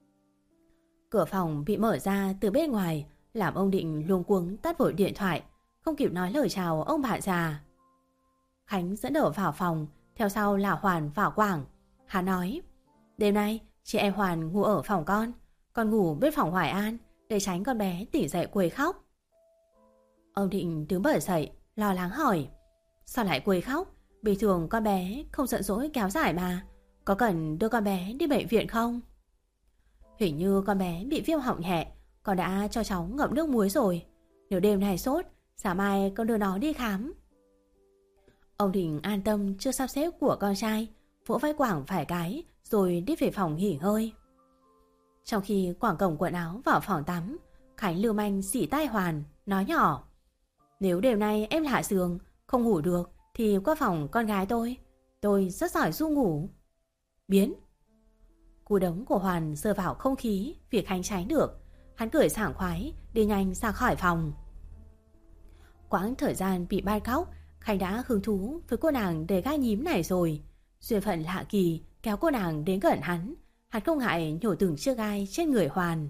Cửa phòng bị mở ra từ bên ngoài, làm ông Định luống cuống tắt vội điện thoại, không kịp nói lời chào ông bạn già. Khánh dẫn đầu vào phòng, theo sau là Hoàn và Quảng. Hắn nói: đêm nay chị em Hoàn ngủ ở phòng con, con ngủ bên phòng Hoài An để tránh con bé tỉnh dậy quấy khóc. Ông Định đứng bật dậy, lo lắng hỏi: sao lại quấy khóc? Bình thường con bé không giận dỗi kéo dài mà, có cần đưa con bé đi bệnh viện không? Hình như con bé bị viêm họng nhẹ, con đã cho cháu ngậm nước muối rồi. Nếu đêm này sốt, sáng mai con đưa nó đi khám. Ông Định an tâm chưa sắp xếp của con trai, vỗ vai Quảng vài cái rồi đi về phòng nghỉ ngơi. Trong khi Quảng cổng quần áo vào phòng tắm, Khánh lưu manh xỉ tai Hoàn, nói nhỏ: nếu đêm nay em hạ giường không ngủ được thì qua phòng con gái tôi, tôi rất giỏi ru ngủ. Biến. Cú đấm của Hoàn rơi vào không khí, việc Khánh tránh được. Hắn cười sảng khoái đi nhanh ra khỏi phòng. Quãng thời gian bị ban cóc, Khánh đã hứng thú với cô nàng đầy gai nhím này rồi. Duyên phận lạ kỳ kéo cô nàng đến gần hắn, hắn không ngại nhổ từng chiếc gai trên người Hoàn.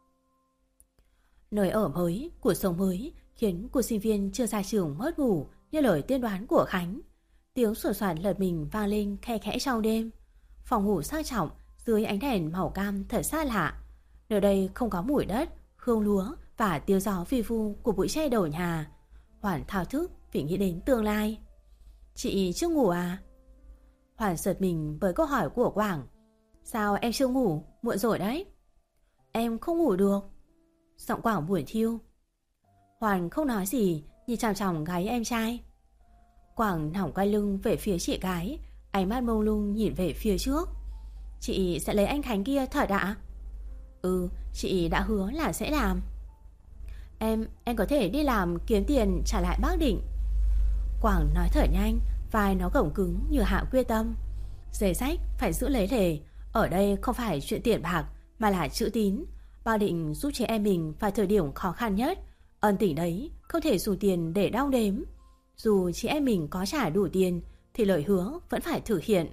Nơi ở mới, cuộc sống mới khiến cô sinh viên chưa ra trường mất ngủ như lời tiên đoán của Khánh. Tiếng sủa soạt lật mình vang lên khe khẽ trong đêm. Phòng ngủ sang trọng dưới ánh đèn màu cam thật xa lạ. Nơi đây không có mùi đất, hương lúa và tiếng gió vi vu của bụi tre đầu nhà. Hoàn thao thức vì nghĩ đến tương lai. Chị chưa ngủ à? Hoàn giật mình với câu hỏi của Quảng. Sao em chưa ngủ? Muộn rồi đấy. Em không ngủ được. Giọng Quảng buồn thiu. Hoàn không nói gì, nhìn chằm chằm gáy em trai. Quảng nỏng quay lưng về phía chị gái, ánh mắt mông lung nhìn về phía trước. Chị sẽ lấy anh Khánh kia thật ạ? Ừ, chị đã hứa là sẽ làm. Em, em có thể đi làm kiếm tiền trả lại bác Định. Quảng nói thở nhanh, vai nó gồng cứng như hạ quyết tâm. Giấy sách phải giữ lấy lề. Ở đây không phải chuyện tiền bạc mà là chữ tín. Bác Định giúp chị em mình vào thời điểm khó khăn nhất. Ân tình đấy không thể dùng tiền để đong đếm. Dù chị em mình có trả đủ tiền thì lời hứa vẫn phải thực hiện.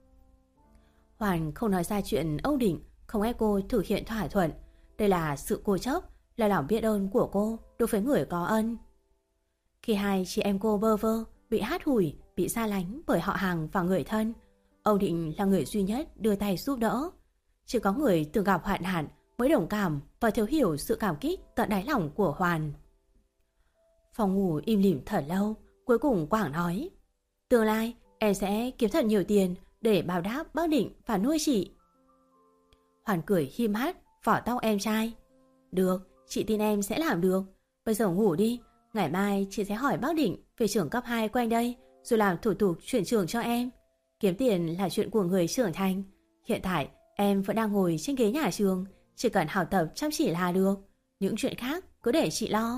Hoàn không nói ra chuyện Âu Định không ép cô thực hiện thỏa thuận. Đây là sự cố chấp, là lòng biết ơn của cô đối với người có ân. Khi hai chị em cô bơ vơ, bị hắt hủi, bị xa lánh bởi họ hàng và người thân, Âu Định là người duy nhất đưa tay giúp đỡ. Chỉ có người từng gặp hoạn nạn mới đồng cảm và thấu hiểu sự cảm kích tận đáy lòng của Hoàn. Phòng ngủ im lìm thật lâu, cuối cùng Quảng nói: Tương lai em sẽ kiếm thật nhiều tiền để báo đáp bác Định và nuôi chị. Hoàn cười hi mắt, vỏ tóc em trai. Được, chị tin em sẽ làm được. Bây giờ ngủ đi, ngày mai chị sẽ hỏi bác Định về trường cấp hai quanh đây, rồi làm thủ tục chuyển trường cho em. Kiếm tiền là chuyện của người trưởng thành. Hiện tại em vẫn đang ngồi trên ghế nhà trường, chỉ cần học tập chăm chỉ là được. Những chuyện khác cứ để chị lo.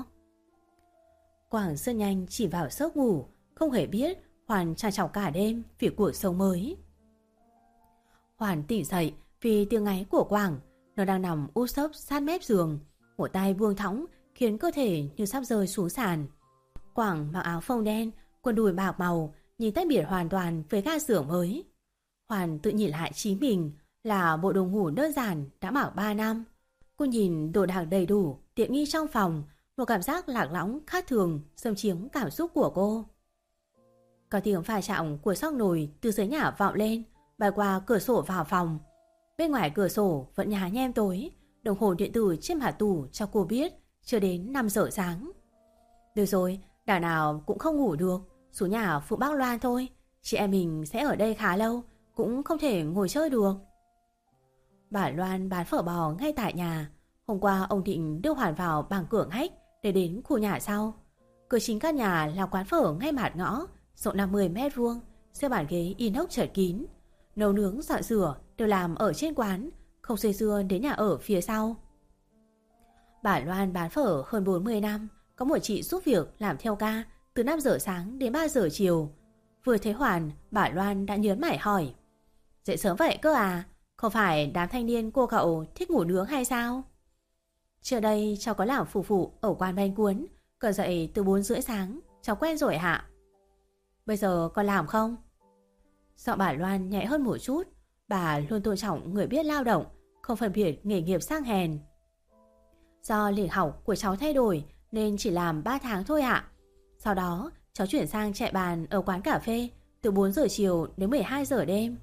Quảng rất nhanh chỉ vào giấc ngủ, không hề biết Hoàn trằn trọc cả đêm vì cuộc sống mới. Hoàn tỉnh dậy vì tiếng ngáy của Quảng. Nó đang nằm úp sấp sát mép giường, một tay buông thõng khiến cơ thể như sắp rơi xuống sàn. Quảng mặc áo phông đen, quần đùi bạc màu, nhìn tách biệt hoàn toàn với ga giường mới. Hoàn tự nhìn lại chính mình là bộ đồ ngủ đơn giản đã mặc ba năm. Cô nhìn đồ đạc đầy đủ, tiện nghi trong phòng, một cảm giác lạc lõng khác thường xâm chiếm cảm xúc của cô. Có tiếng pha chạm của xóc nồi từ dưới nhà vọng lên, bay qua cửa sổ vào phòng. Bên ngoài cửa sổ vẫn nhá nhem tối, đồng hồ điện tử trên mặt tủ cho cô biết chưa đến năm giờ sáng. Được rồi, đảo nào cũng không ngủ được, xuống nhà phụ bác Loan thôi. Chị em mình sẽ ở đây khá lâu, cũng không thể ngồi chơi được. Bà Loan bán phở bò ngay tại nhà. Hôm qua ông Định đưa Hoàn vào bằng cửa ngách để đến khu nhà sau. Cửa chính căn nhà là quán phở ngay mặt ngõ, rộng năm mươi mét vuông, xếp bàn ghế inox chật kín. Nấu nướng dọn rửa đều làm ở trên quán, không xây dưa đến nhà ở phía sau. Bà Loan bán phở hơn bốn mươi năm, có một chị giúp việc làm theo ca từ năm giờ sáng đến ba giờ chiều. Vừa thấy Hoàn, bà Loan đã nhớn mày hỏi: Dậy sớm vậy cơ à? Không phải đám thanh niên cô cậu thích ngủ nướng hay sao? Trước đây cháu có làm phục vụ ở quán bánh cuốn, còn dậy từ bốn rưỡi sáng, cháu quen rồi hả? Bây giờ còn làm không? Giọng bà Loan nhẹ hơn một chút. Bà luôn tôn trọng người biết lao động, không phân biệt nghề nghiệp sang hèn. Do lịch học của cháu thay đổi nên chỉ làm ba tháng thôi ạ. Sau đó cháu chuyển sang chạy bàn ở quán cà phê từ bốn giờ chiều đến mười hai giờ đêm.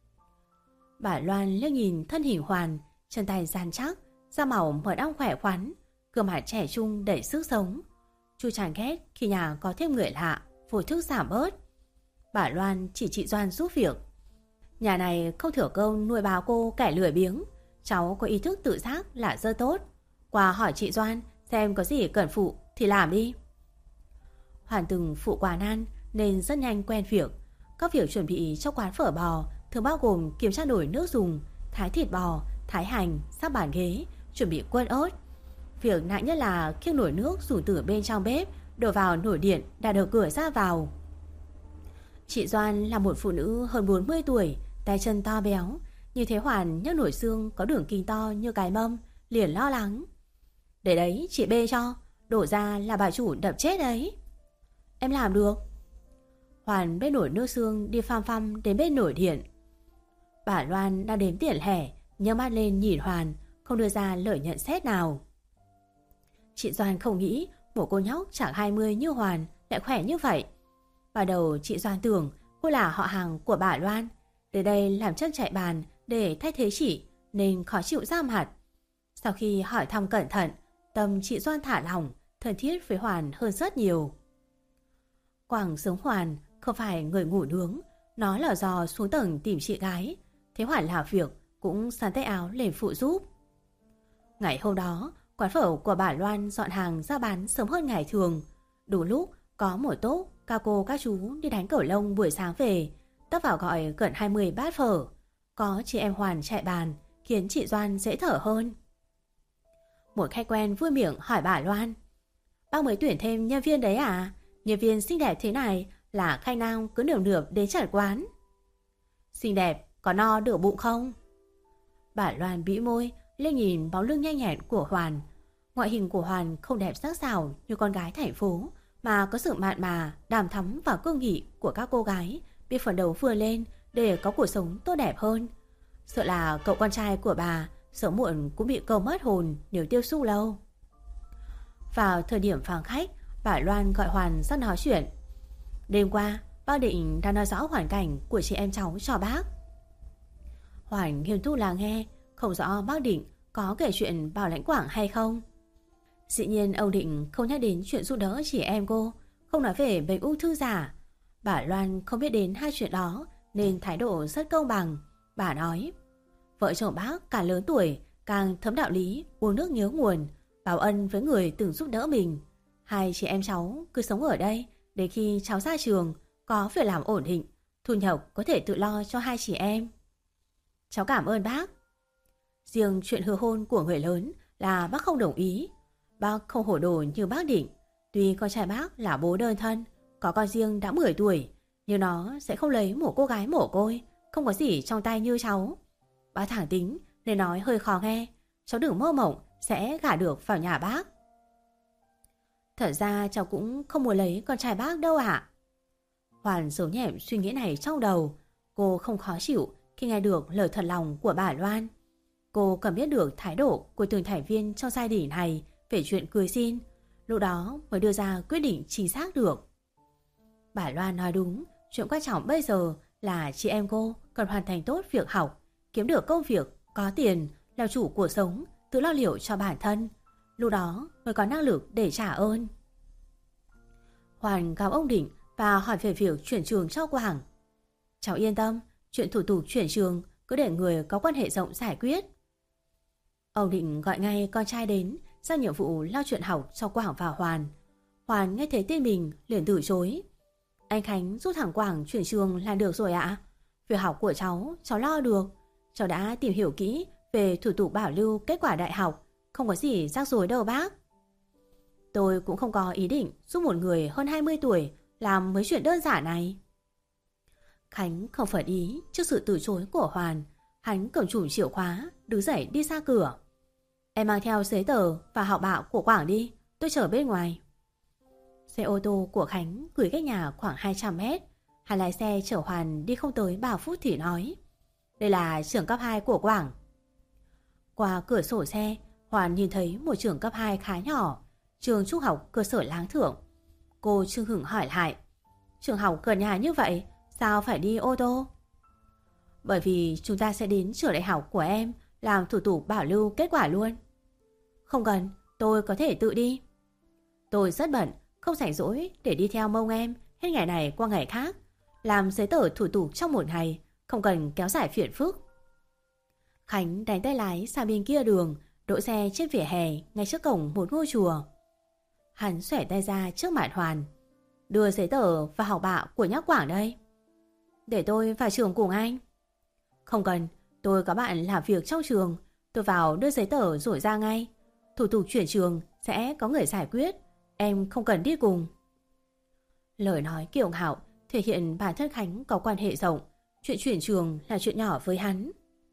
Bà Loan liếc nhìn thân hình Hoàn, chân tay rắn chắc, da màu mượt ong khỏe khoắn, gương mặt trẻ trung đầy sức sống. Chu chán ghét khi nhà có thêm người lạ, vô thức giảm bớt. Bà Loan chỉ chị Doan giúp việc. Nhà này không thừa câu nuôi báo cô kẻ lười biếng. Cháu có ý thức tự giác là rất tốt. Qua hỏi chị Doan xem có gì cần phụ thì làm đi. Hoàn từng phụ quán ăn nên rất nhanh quen việc. Các việc chuẩn bị cho quán phở bò thường bao gồm kiểm tra nồi nước dùng, thái thịt bò, thái hành, sắp bàn ghế, chuẩn bị quân ớt. Việc nặng nhất là khiêng nồi nước dùng từ bên trong bếp đổ vào nồi điện đặt ở cửa ra vào. Chị Doan là một phụ nữ hơn bốn mươi tuổi, tay chân to béo. Như thế Hoàn nhấc nồi xương có đường kinh to như cái mâm, liền lo lắng: Để đấy chị bê cho, đổ ra là bà chủ đập chết đấy. Em làm được. Hoàn bê nồi nước xương đi phăm phăm đến bên nồi điện. Bà Loan đang đếm tiền lẻ, nhấc mắt lên nhìn Hoàn, không đưa ra lời nhận xét nào. Chị Doan không nghĩ một cô nhóc chẳng hai mươi như Hoàn lại khỏe như vậy. Ban đầu chị Doan tưởng cô là họ hàng của bà Loan, đến đây làm chân chạy bàn để thay thế chị nên khó chịu ra mặt. Sau khi hỏi thăm cẩn thận, tâm chị Doan thả lỏng, thân thiết với Hoàn hơn rất nhiều. Quảng giống Hoàn không phải người ngủ nướng, nó là do xuống tầng tìm chị gái. Thế Hoàn làm việc cũng sắn tay áo lên phụ giúp. Ngày hôm đó, quán phở của bà Loan dọn hàng ra bán sớm hơn ngày thường. Đủ lúc có một tốp các cô các chú đi đánh cầu lông buổi sáng về, tấp vào gọi gần hai mươi bát phở. Có chị em Hoàn chạy bàn khiến chị Doan dễ thở hơn. Một khách quen vui miệng hỏi bà Loan: "Bác mới tuyển thêm nhân viên đấy à? Nhân viên xinh đẹp thế này là khách nam cứ nườm nượp đến chặt quán." "Xinh đẹp, có no được bụng không?" Bà Loan bĩu môi lên nhìn bóng lưng nhanh nhẹn của Hoàn. Ngoại hình của Hoàn không đẹp sắc sảo như con gái thành phố, mà có sự mạn mà, đàm thắm và cương nghị của các cô gái biết phấn đấu vươn lên để có cuộc sống tốt đẹp hơn. Sợ là cậu con trai của bà sớm muộn cũng bị câu mất hồn nếu tiêu su lâu. Vào thời điểm phàng khách, bà Loan gọi Hoàn ra nói chuyện. "Đêm qua, bác Định đã nói rõ hoàn cảnh của chị em cháu cho bác." Hoàn nghiêm túc là nghe, không rõ bác Định có kể chuyện Bảo Lãnh Quảng hay không. Dĩ nhiên ông Định không nhắc đến chuyện giúp đỡ chị em cô, không nói về bệnh ung thư giả. Bà Loan không biết đến hai chuyện đó nên thái độ rất công bằng. Bà nói: "Vợ chồng bác càng lớn tuổi càng thấm đạo lý uống nước nhớ nguồn, báo ân với người từng giúp đỡ mình. Hai chị em cháu cứ sống ở đây để khi cháu ra trường có việc làm ổn định, thu nhập có thể tự lo cho hai chị em." "Cháu cảm ơn bác." Riêng chuyện hứa hôn của người lớn là bác không đồng ý. Bác không hổ đồ như bác Định. Tuy con trai bác là bố đơn thân, có con riêng đã mười tuổi, nhưng nó sẽ không lấy một cô gái mồ côi, không có gì trong tay như cháu. Bác thẳng tính nên nói hơi khó nghe. Cháu đừng mơ mộng sẽ gả được vào nhà bác. Thật ra cháu cũng không muốn lấy con trai bác đâu ạ. Hoàn giấu nhẹm suy nghĩ này trong đầu. Cô không khó chịu khi nghe được lời thật lòng của bà Loan. Cô cần biết được thái độ của từng thành viên trong gia đình này về chuyện cưới xin, lúc đó mới đưa ra quyết định chính xác được. Bà Loan nói đúng, chuyện quan trọng bây giờ là chị em cô cần hoàn thành tốt việc học, kiếm được công việc, có tiền, làm chủ cuộc sống, tự lo liệu cho bản thân, lúc đó mới có năng lực để trả ơn. Hoàn gặp ông Định và hỏi về việc chuyển trường cho Quảng. "Cháu yên tâm, chuyện thủ tục chuyển trường cứ để người có quan hệ rộng giải quyết." Ông Định gọi ngay con trai đến, giao nhiệm vụ lo chuyện học cho Quảng và Hoàn. Hoàn nghe thấy tên mình liền từ chối. "Anh Khánh giúp thằng Quảng chuyển trường là được rồi ạ. Việc học của cháu, cháu lo được. Cháu đã tìm hiểu kỹ về thủ tục bảo lưu kết quả đại học, không có gì rắc rối đâu bác." "Tôi cũng không có ý định giúp một người hơn hai mươi tuổi làm mấy chuyện đơn giản này." Khánh không phản ý trước sự từ chối của Hoàn. Hắn cầm chùm chìa khóa, đứng dậy đi ra cửa. "Em mang theo giấy tờ và học bạ của Quảng đi, tôi chờ bên ngoài." Xe ô tô của Khánh gửi cách nhà khoảng hai trăm mét. Hắn lái xe chở Hoàn đi không tới ba phút thì nói: "Đây là trường cấp hai của Quảng." Qua cửa sổ xe, Hoàn nhìn thấy một trường cấp hai khá nhỏ, trường trung học cơ sở Láng Thượng. Cô chưng hửng hỏi lại: "Trường học gần nhà như vậy, sao phải đi ô tô?" "Bởi vì chúng ta sẽ đến trường đại học của em làm thủ tục bảo lưu kết quả luôn." "Không cần, tôi có thể tự đi." "Tôi rất bận, không rảnh rỗi để đi theo mông em hết ngày này qua ngày khác. Làm giấy tờ thủ tục trong một ngày, không cần kéo dài phiền phức." Khánh đánh tay lái sang bên kia đường, đỗ xe trên vỉa hè ngay trước cổng một ngôi chùa. Hắn xòe tay ra trước mặt Hoàn: "Đưa giấy tờ và học bạ của nhóc Quảng đây." "Để tôi vào trường cùng anh." "Không cần, tôi có bạn làm việc trong trường, tôi vào đưa giấy tờ rồi ra ngay. Thủ tục chuyển trường sẽ có người giải quyết, em không cần đi cùng." Lời nói kiêu ngạo thể hiện bản thân Khánh có quan hệ rộng, chuyện chuyển trường là chuyện nhỏ với hắn.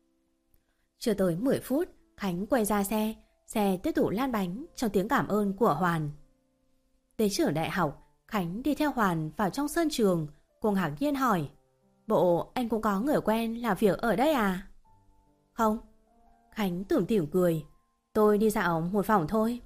Chưa tới mười phút, Khánh quay ra xe, xe tiếp tục lan bánh trong tiếng cảm ơn của Hoàn. Đến trường đại học, Khánh đi theo Hoàn vào trong sân trường. Cô ngạc nhiên hỏi: "Bộ anh cũng có người quen làm việc ở đây à?" "Không." Khánh tủm tỉm cười: "Tôi đi dạo một vòng thôi."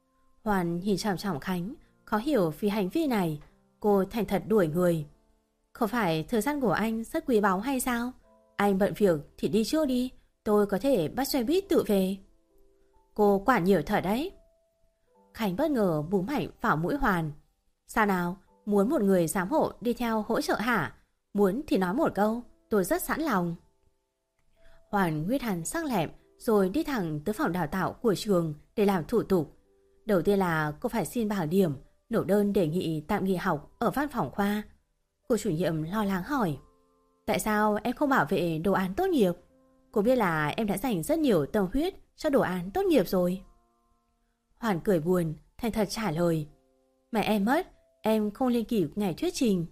Hoàn nhìn chằm chằm Khánh, khó hiểu vì hành vi này. Cô thành thật đuổi người: Không phải thời gian của anh rất quý báu hay sao? Anh bận việc thì đi trước đi, tôi có thể bắt xe buýt tự về. Cô quản nhiều thật đấy. Khánh bất ngờ búng mạnh vào mũi Hoàn. Sao nào, muốn một người giám hộ đi theo hỗ trợ hả? Muốn thì nói một câu, tôi rất sẵn lòng. Hoàn nguyết hắn sắc lẹm rồi đi thẳng tới phòng đào tạo của trường để làm thủ tục. Đầu tiên là cô phải xin bảng điểm, nộp đơn đề nghị tạm nghỉ học ở văn phòng khoa. Cô chủ nhiệm lo lắng hỏi, tại sao em không bảo vệ đồ án tốt nghiệp? Cô biết là em đã dành rất nhiều tâm huyết cho đồ án tốt nghiệp rồi. Hoàn cười buồn, thành thật trả lời, mẹ em mất, em không lên kịp ngày thuyết trình.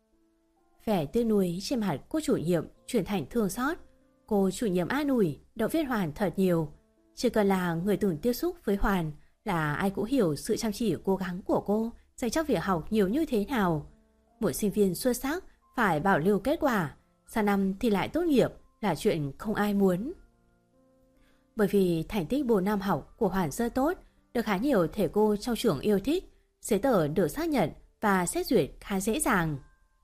Vẻ tiếc nuối trên mặt cô chủ nhiệm chuyển thành thương xót. Cô chủ nhiệm an ủi, động viên Hoàn thật nhiều. Chỉ cần là người từng tiếp xúc với Hoàn là ai cũng hiểu sự chăm chỉ cố gắng của cô dành cho việc học nhiều như thế nào. Một sinh viên xuất sắc phải bảo lưu kết quả, sang năm thì lại tốt nghiệp là chuyện không ai muốn. Bởi vì thành tích bốn năm học của Hoàn rất tốt, được khá nhiều thầy cô trong trường yêu thích, giấy tờ được xác nhận và xét duyệt khá dễ dàng.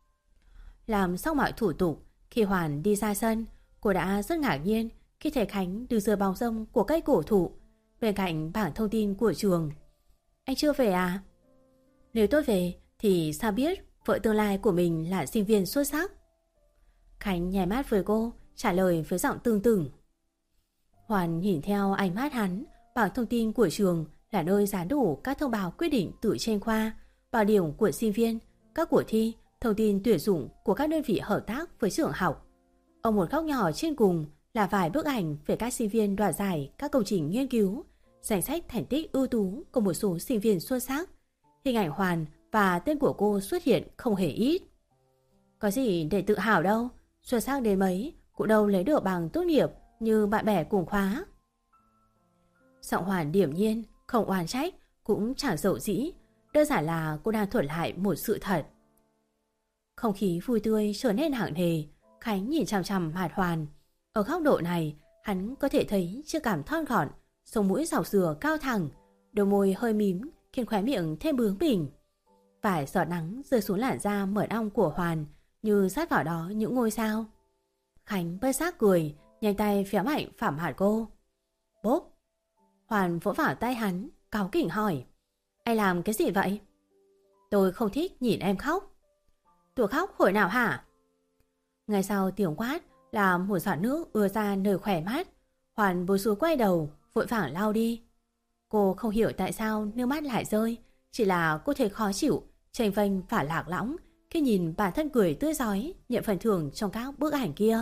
Làm xong mọi thủ tục, khi Hoàn đi ra sân, cô đã rất ngạc nhiên khi thấy Khánh đứng dưới bóng râm của cây cổ thụ bên cạnh bảng thông tin của trường. Anh chưa về à? Nếu tôi về thì sao biết vợ tương lai của mình là sinh viên xuất sắc? Khánh nháy mắt với cô, trả lời với giọng tương tự. Hoàn nhìn theo ánh mắt hắn, bảng thông tin của trường là nơi dán đủ các thông báo quyết định từ trên khoa, bảo điểm của sinh viên, các cuộc thi, thông tin tuyển dụng của các đơn vị hợp tác với trường học. Ở một góc nhỏ trên cùng là vài bức ảnh về các sinh viên đoạt giải các công trình nghiên cứu, danh sách thành tích ưu tú của một số sinh viên xuất sắc. Hình ảnh Hoàn và tên của cô xuất hiện không hề ít. Có gì để tự hào đâu, xuất sắc đến mấy cũng đâu lấy được bằng tốt nghiệp như bạn bè cùng khóa. Giọng Hoàn điềm nhiên, không oan trách, cũng chẳng dậu dĩ, đơn giản là cô đang thuật lại một sự thật. Không khí vui tươi trở nên nặng nề. Khánh nhìn chằm chằm mặt Hoàn. Ở góc độ này, hắn có thể thấy chiếc cằm thon gọn, sống mũi dọc dừa cao thẳng, đôi môi hơi mím khiến khóe miệng thêm bướng bỉnh. Vài giọt nắng rơi xuống làn da mởn ong của Hoàn như sát vào đó những ngôi sao. Khánh bất giác cười, nhanh tay véo mạnh vào mặt cô. Bốp! Hoàn vỗ vào tay hắn, cáu kỉnh hỏi, anh làm cái gì vậy? Tôi không thích nhìn em khóc. Tôi khóc hồi nào hả? Ngay sau tiếng quát là một giọt nước ứa ra nơi khỏe mắt. Hoàn bối rối quay đầu, vội vàng lau đi. Cô không hiểu tại sao nước mắt lại rơi, chỉ là cô thấy khó chịu, chênh vênh và lạc lõng khi nhìn bản thân cười tươi rói nhận phần thưởng trong các bức ảnh kia.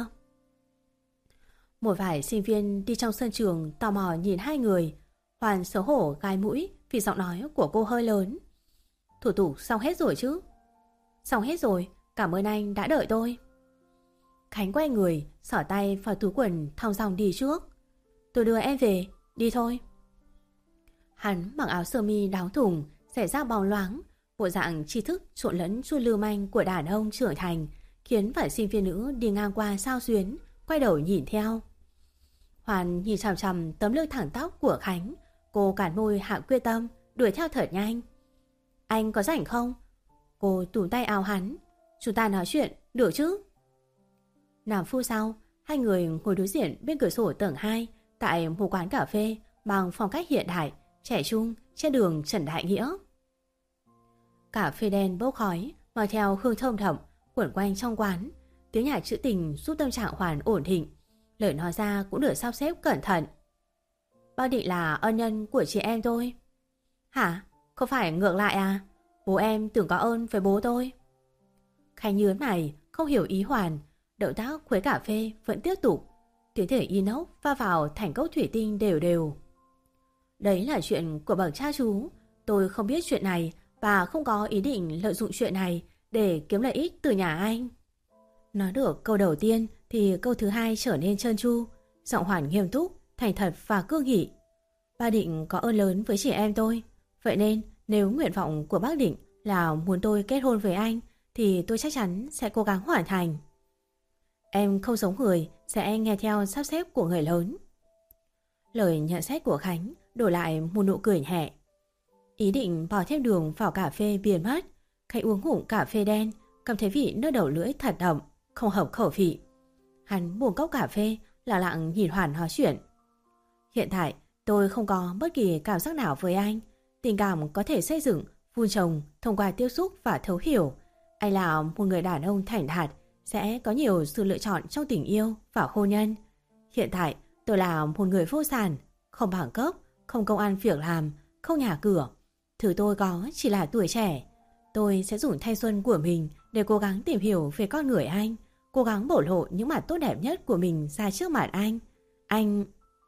Một vài sinh viên đi trong sân trường tò mò nhìn hai người. Hoàn xấu hổ gai mũi vì giọng nói của cô hơi lớn. Thủ tục xong hết rồi chứ? Xong hết rồi, cảm ơn anh đã đợi tôi. Khánh quay người, xỏ tay vào túi quần thong dong đi trước. Tôi đưa em về, đi thôi. Hắn mặc áo sơ mi đáo thùng, xẻ ra bóng loáng, bộ dạng tri thức trộn lẫn chua lưu manh của đàn ông trưởng thành, khiến phải sinh viên nữ đi ngang qua sao xuyến, quay đầu nhìn theo. Hoàn nhìn chằm chằm tấm lưng thẳng tóc của Khánh, cô cản môi hạ quyết tâm, đuổi theo thật nhanh. Anh có rảnh không? Cô túm tay áo hắn. Chúng ta nói chuyện, được chứ? Năm phút sau, hai người ngồi đối diện bên cửa sổ tầng hai tại một quán cà phê bằng phong cách hiện đại, trẻ trung trên đường Trần Đại Nghĩa. Cà phê đen bốc khói, mang theo hương thơm đậm quẩn quanh trong quán. Tiếng nhạc trữ tình giúp tâm trạng Hoàn ổn định. Lời nói ra cũng được sắp xếp cẩn thận. Bao định là ân nhân của chị em tôi. Hả? Không phải ngược lại à? Bố em tưởng có ơn với bố tôi. Khánh nhớn mày, không hiểu ý Hoàn. Động tác khuấy cà phê vẫn tiếp tục. Tiếng thể inox va vào thành cốc thủy tinh đều đều. Đấy là chuyện của bậc cha chú. Tôi không biết chuyện này và không có ý định lợi dụng chuyện này để kiếm lợi ích từ nhà anh. Nói được câu đầu tiên thì câu thứ hai trở nên trơn tru. Giọng Hoàn nghiêm túc, thành thật và cương nghị. Ba Định có ơn lớn với chị em tôi. Vậy nên nếu nguyện vọng của bác Định là muốn tôi kết hôn với anh thì tôi chắc chắn sẽ cố gắng hoàn thành. Em không giống người sẽ nghe theo sắp xếp của người lớn. Lời nhận xét của Khánh đổi lại một nụ cười nhẹ. Ý định bỏ thêm đường vào cà phê biến mất. Khánh uống ngụm cà phê đen, cảm thấy vị nơi đầu lưỡi thật đậm, không hợp khẩu vị. Hắn buông cốc cà phê, lặng lặng nhìn Hoàn nói chuyện. Hiện tại tôi không có bất kỳ cảm giác nào với anh. Tình cảm có thể xây dựng, vun trồng thông qua tiếp xúc và thấu hiểu. Anh là một người đàn ông thành đạt, sẽ có nhiều sự lựa chọn trong tình yêu và hôn nhân. Hiện tại tôi là một người vô sản, không bằng cấp, không công ăn việc làm, không nhà cửa. Thứ tôi có chỉ là tuổi trẻ. Tôi sẽ dùng thanh xuân của mình để cố gắng tìm hiểu về con người anh, cố gắng bộc lộ những mặt tốt đẹp nhất của mình ra trước mặt anh. Anh...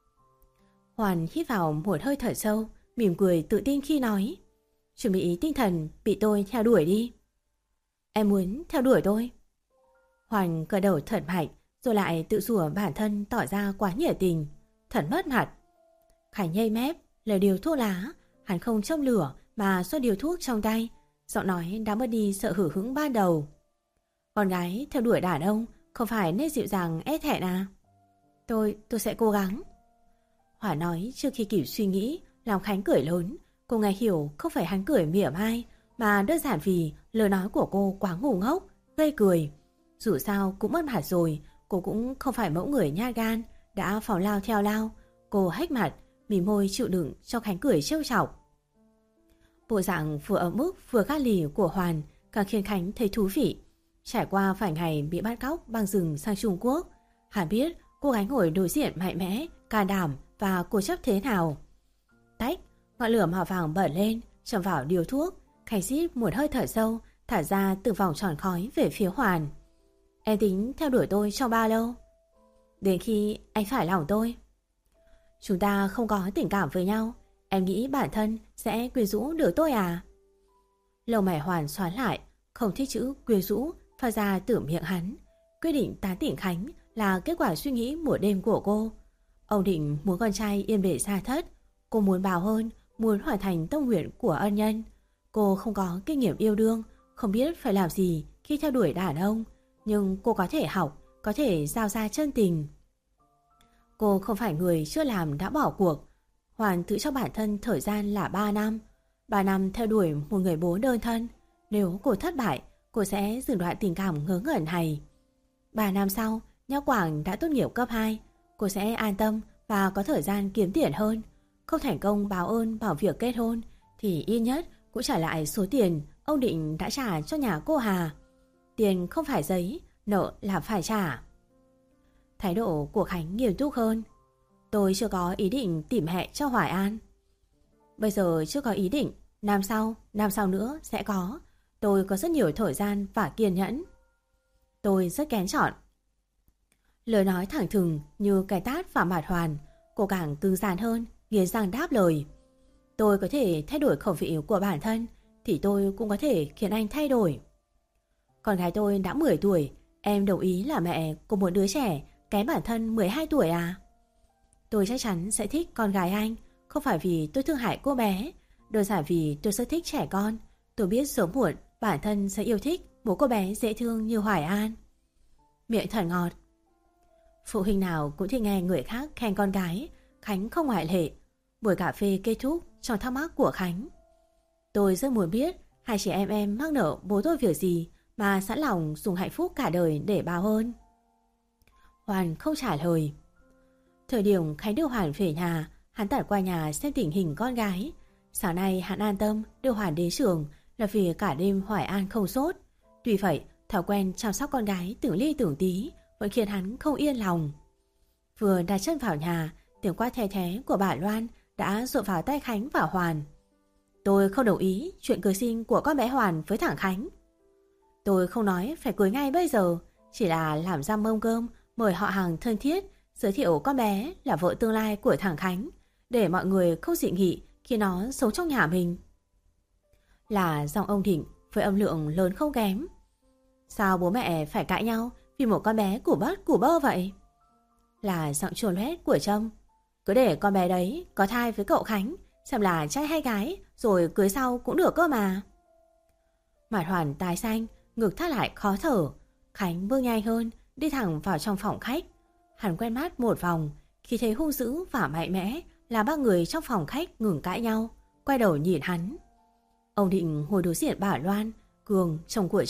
Hoàn hít vào một hơi thở sâu, mỉm cười tự tin khi nói. Chuẩn bị tinh thần bị tôi theo đuổi đi. Em muốn theo đuổi tôi? Hoàn gật đầu thật mạnh, rồi lại tự rủa bản thân tỏ ra quá nhiệt tình, thật mất mặt. Khánh nhây mép, lời điều thuốc lá, hắn không châm lửa mà xoa điều thuốc trong tay, giọng nói đã mất đi sợ hử hững ban đầu. Con gái theo đuổi đàn ông không phải nên dịu dàng e thẹn à? Tôi, tôi sẽ cố gắng. Hỏa nói trước khi kịp suy nghĩ, làm Khánh cười lớn. Cô nghe hiểu không phải hắn cười mỉa mai, mà đơn giản vì lời nói của cô quá ngu ngốc, gây cười. Dù sao cũng mất mặt rồi, cô cũng không phải mẫu người nhát gan, đã phóng lao theo lao. Cô hách mặt, mỉm môi chịu đựng cho Khánh cười trêu chọc. Bộ dạng vừa ấm ức vừa gắt lì của Hoàn càng khiến Khánh thấy thú vị. Trải qua vài ngày bị bắt cóc băng rừng sang Trung Quốc, hắn biết cô gái ngồi đối diện mạnh mẽ, can đảm và cố chấp thế nào. Tách, ngọn lửa màu vàng bật lên, châm vào điếu thuốc. Khánh hít một hơi thở sâu, thả ra từng vòng tròn khói về phía Hoàn. Em tính theo đuổi tôi trong bao lâu? Đến khi anh phải lòng tôi. Chúng ta không có tình cảm với nhau, em nghĩ bản thân sẽ quyến rũ được tôi à? Lông mày Hoàn xoắn lại, không thích chữ quyến rũ phát ra từ miệng hắn. Quyết định tán tỉnh Khánh là kết quả suy nghĩ một đêm của cô. Ông định muốn con trai yên bề xa thất. Cô muốn bào hơn, muốn hoàn thành tâm nguyện của ân nhân. Cô không có kinh nghiệm yêu đương, không biết phải làm gì khi theo đuổi đàn ông, nhưng cô có thể học, có thể giao ra chân tình. Cô không phải người chưa làm đã bỏ cuộc. Hoàn tự cho bản thân thời gian là ba năm. ba năm theo đuổi một người bố đơn thân. Nếu cô thất bại, cô sẽ dừng đoạn tình cảm ngớ ngẩn này. ba năm sau, Nhã Quảng đã tốt nghiệp cấp hai. Cô sẽ an tâm và có thời gian kiếm tiền hơn. Không thành công báo ơn bảo việc kết hôn thì ít nhất cũng trả lại số tiền ông Định đã trả cho nhà cô Hà. Tiền không phải giấy, nợ là phải trả. Thái độ của Khánh nghiêm túc hơn. Tôi chưa có ý định tìm hẹn cho Hoài An. Bây giờ chưa có ý định, năm sau, năm sau nữa sẽ có. Tôi có rất nhiều thời gian và kiên nhẫn. Tôi rất kén chọn. Lời nói thẳng thừng như cái tát vào mặt Hoàn. Cô càng cứng rắn hơn, nghiến răng đáp lời. Tôi có thể thay đổi khẩu vị của bản thân, thì tôi cũng có thể khiến anh thay đổi. Con gái tôi đã mười tuổi, em đồng ý là mẹ của một đứa trẻ kém bản thân mười hai tuổi à? Tôi chắc chắn sẽ thích con gái anh, không phải vì tôi thương hại cô bé, đơn giản vì tôi rất thích trẻ con. Tôi biết sớm muộn bản thân sẽ yêu thích một cô bé dễ thương như Hoài An. Miệng thật ngọt. Phụ huynh nào cũng thích nghe người khác khen con gái, Khánh không ngoại lệ. Buổi cà phê kết thúc trong thắc mắc của Khánh. Tôi rất muốn biết hai chị em em mắc nợ bố tôi việc gì mà sẵn lòng dùng hạnh phúc cả đời để báo ơn. Hoàn không trả lời. Thời điểm Khánh đưa Hoàn về nhà, hắn tạt qua nhà xem tình hình con gái. Sáng nay hắn an tâm đưa Hoàn đến trường là vì cả đêm Hoài An không sốt. Tuy vậy, thói quen chăm sóc con gái từng ly từng tí vẫn khiến hắn không yên lòng. Vừa đặt chân vào nhà, tiếng quát the thé của bà Loan đã dội vào tay Khánh và Hoàn. Tôi không đồng ý chuyện cưới xin của con bé Hoàn với thằng Khánh. Tôi không nói phải cưới ngay bây giờ, chỉ là làm ra mâm cơm mời họ hàng thân thiết, giới thiệu con bé là vợ tương lai của thằng Khánh, để mọi người không dị nghị khi nó sống trong nhà mình. Là giọng ông Thịnh với âm lượng lớn không kém. Sao bố mẹ phải cãi nhau vì một con bé củ bớt củ bơ vậy? Là giọng chuồn loét của Trâm. Cứ để con bé đấy có thai với cậu Khánh, xem là trai hay gái, rồi cưới sau cũng được cơ mà. Mặt Hoàn tái xanh, ngực thắt lại khó thở. Khánh bước nhanh hơn, đi thẳng vào trong phòng khách. Hắn quét mắt một vòng, khi thấy hung dữ và mạnh mẽ là ba người trong phòng khách ngừng cãi nhau, quay đầu nhìn hắn. Ông Định ngồi đối diện bà Loan, Cường, chồng của Trâm,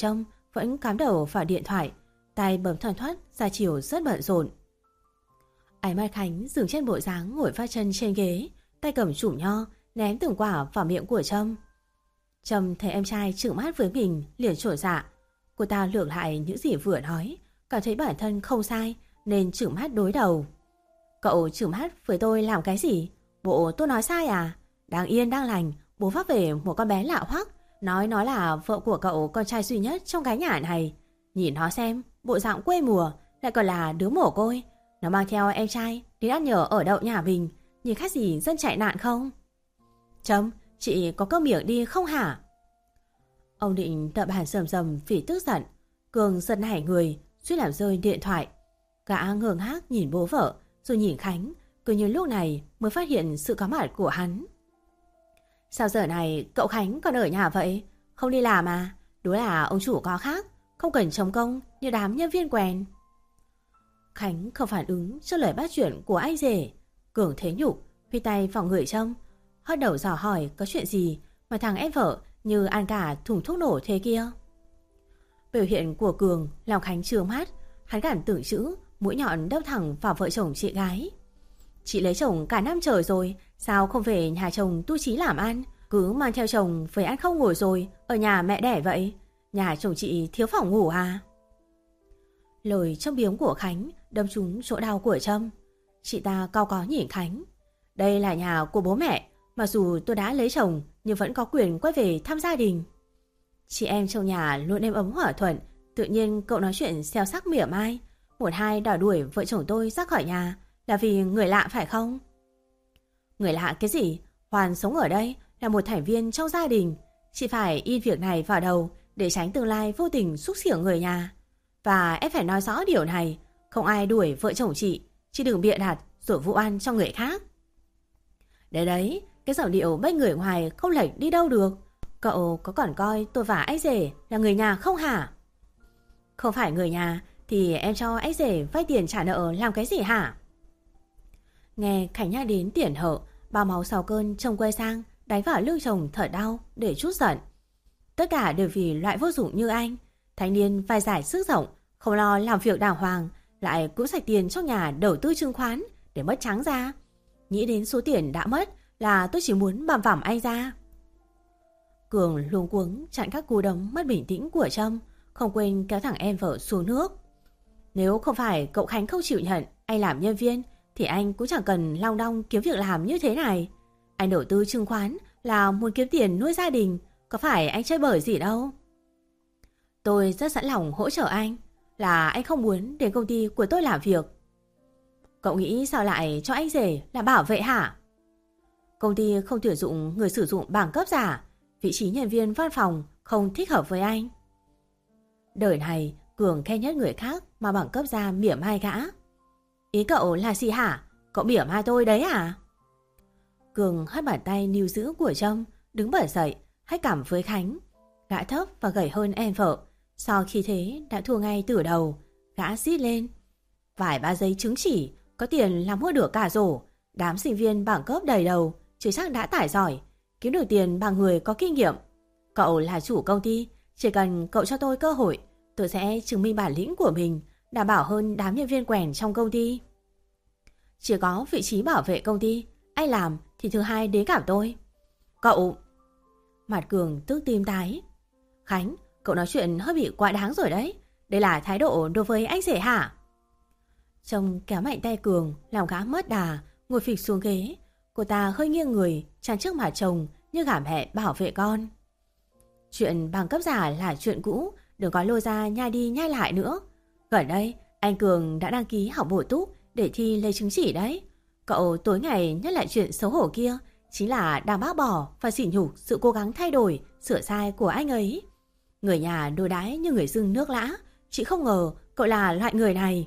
vẫn cắm đầu vào điện thoại, tay bấm thoăn thoắt ra chiều rất bận rộn. Ánh mắt Khánh dừng trên bộ dáng ngồi phát chân trên ghế, tay cầm chùm nho ném từng quả vào miệng của Trâm. Trâm thấy em trai trừng mắt với mình liền trột dạ. Cô ta lược lại những gì vừa nói, cảm thấy bản thân không sai nên trừng mắt đối đầu. Cậu trừng mắt với tôi làm cái gì? Bộ tôi nói sai à? Đang yên đang lành, bố vác về một con bé lạ hoắc, nói nó là vợ của cậu con trai duy nhất trong cái nhà này. Nhìn nó xem, bộ dạng quê mùa, lại còn là đứa mồ côi. Nó mang theo em trai đến ăn nhờ ở đậu nhà mình, nhìn khác gì dân chạy nạn không? Trâm, chị có cơm miệng đi không hả? Ông Định đập bàn rầm rầm vì tức giận. Cường giật nảy người, suýt làm rơi điện thoại. Gã ngơ ngác nhìn bố vợ, rồi nhìn Khánh, cứ như lúc này mới phát hiện sự có mặt của hắn. Sao giờ này cậu Khánh còn ở nhà vậy? Không đi làm à? Đúng là ông chủ có khác, không cần trông công như đám nhân viên quèn. Khánh không phản ứng trước lời bắt chuyện của anh rể. Cường thế nhục, huy tay vào người Trâm, hất đầu dò hỏi có chuyện gì mà thằng em vợ như ăn cả thùng thuốc nổ thế kia. Biểu hiện của Cường làm Khánh trương mắt, hắn gằn tưởng chữ, mũi nhọn đâm thẳng vào vợ chồng chị gái. Chị lấy chồng cả năm trời rồi, sao không về nhà chồng tu chí làm ăn, cứ mang theo chồng về ăn không ngồi rồi ở nhà mẹ đẻ vậy? Nhà chồng chị thiếu phòng ngủ à? Lời trong biếng của Khánh đâm trúng chỗ đau của Trâm. Chị ta cau có nhìn Khánh. Đây là nhà của bố mẹ, mặc dù tôi đã lấy chồng nhưng vẫn có quyền quay về thăm gia đình. Chị em trong nhà luôn êm ấm hòa thuận, tự nhiên cậu nói chuyện xeo sắc mỉa mai, một hai đòi đuổi vợ chồng tôi ra khỏi nhà là vì người lạ phải không? Người lạ cái gì? Hoàn sống ở đây là một thành viên trong gia đình, chị phải in việc này vào đầu để tránh tương lai vô tình xúc xỉa người nhà. Và em phải nói rõ điều này, không ai đuổi vợ chồng chị, chị đừng bịa đặt rồi vụ ăn cho người khác. Đấy đấy, cái giọng điệu bênh người ngoài không lệch đi đâu được. Cậu có còn coi tôi và anh rể là người nhà không hả? Không phải người nhà thì em cho anh rể vay tiền trả nợ làm cái gì hả? Nghe Khánh nhắc đến tiền hợ, bao máu sau cơn chồng quay sang đánh vào lưng chồng thở đau để trút giận. Tất cả đều vì loại vô dụng như anh, thanh niên vai giải sức rộng, không lo làm việc đàng hoàng, lại cũng sạch tiền trong nhà đầu tư chứng khoán để mất trắng ra. Nghĩ đến số tiền đã mất là tôi chỉ muốn bằm vằm anh ra. Cường luống cuống chặn các cú đấm mất bình tĩnh của Trâm, không quên kéo thẳng em vợ xuống nước. Nếu không phải cậu Khánh không chịu nhận anh làm nhân viên thì anh cũng chẳng cần long đong kiếm việc làm như thế này. Anh đầu tư chứng khoán là muốn kiếm tiền nuôi gia đình, có phải anh chơi bời gì đâu. Tôi rất sẵn lòng hỗ trợ anh, là anh không muốn đến công ty của tôi làm việc. Cậu nghĩ sao lại cho anh rể là bảo vệ hả? Công ty không tuyển dụng người sử dụng bằng cấp giả, vị trí nhân viên văn phòng không thích hợp với anh. Đời này Cường khen nhất người khác mà bằng cấp ra mỉa mai gã. Ý cậu là gì hả? Cậu mỉa mai tôi đấy à? Cường hất bàn tay níu giữ của Trâm, đứng bật dậy, hách cảm với Khánh. Gã thấp và gầy hơn em vợ, sau khi thế đã thua ngay từ đầu. Gã rít lên. Vài ba giấy chứng chỉ, có tiền làm mua được cả rổ. Đám sinh viên bằng cấp đầy đầu, chứ chắc đã tải giỏi, kiếm được tiền bằng người có kinh nghiệm. Cậu là chủ công ty, chỉ cần cậu cho tôi cơ hội, tôi sẽ chứng minh bản lĩnh của mình, đảm bảo hơn đám nhân viên quèn trong công ty. Chỉ có vị trí bảo vệ công ty, anh làm thì thứ hai đến gặp tôi. Cậu... Mặt Cường tức tim tái. Khánh, cậu nói chuyện hơi bị quá đáng rồi đấy. Đây là thái độ đối với anh rể hả? Trông kéo mạnh tay Cường, làm gã mất đà, ngồi phịch xuống ghế. Cô ta hơi nghiêng người, chắn trước mặt chồng như gả mẹ bảo vệ con. Chuyện bằng cấp giả là chuyện cũ, đừng có lôi ra nhai đi nhai lại nữa. Gần đây, anh Cường đã đăng ký học bổ túc để thi lấy chứng chỉ đấy. Cậu tối ngày nhắc lại chuyện xấu hổ kia, chính là đang bác bỏ và sỉ nhục sự cố gắng thay đổi, sửa sai của anh ấy. Người nhà đối đãi như người dưng nước lã, chị không ngờ cậu là loại người này.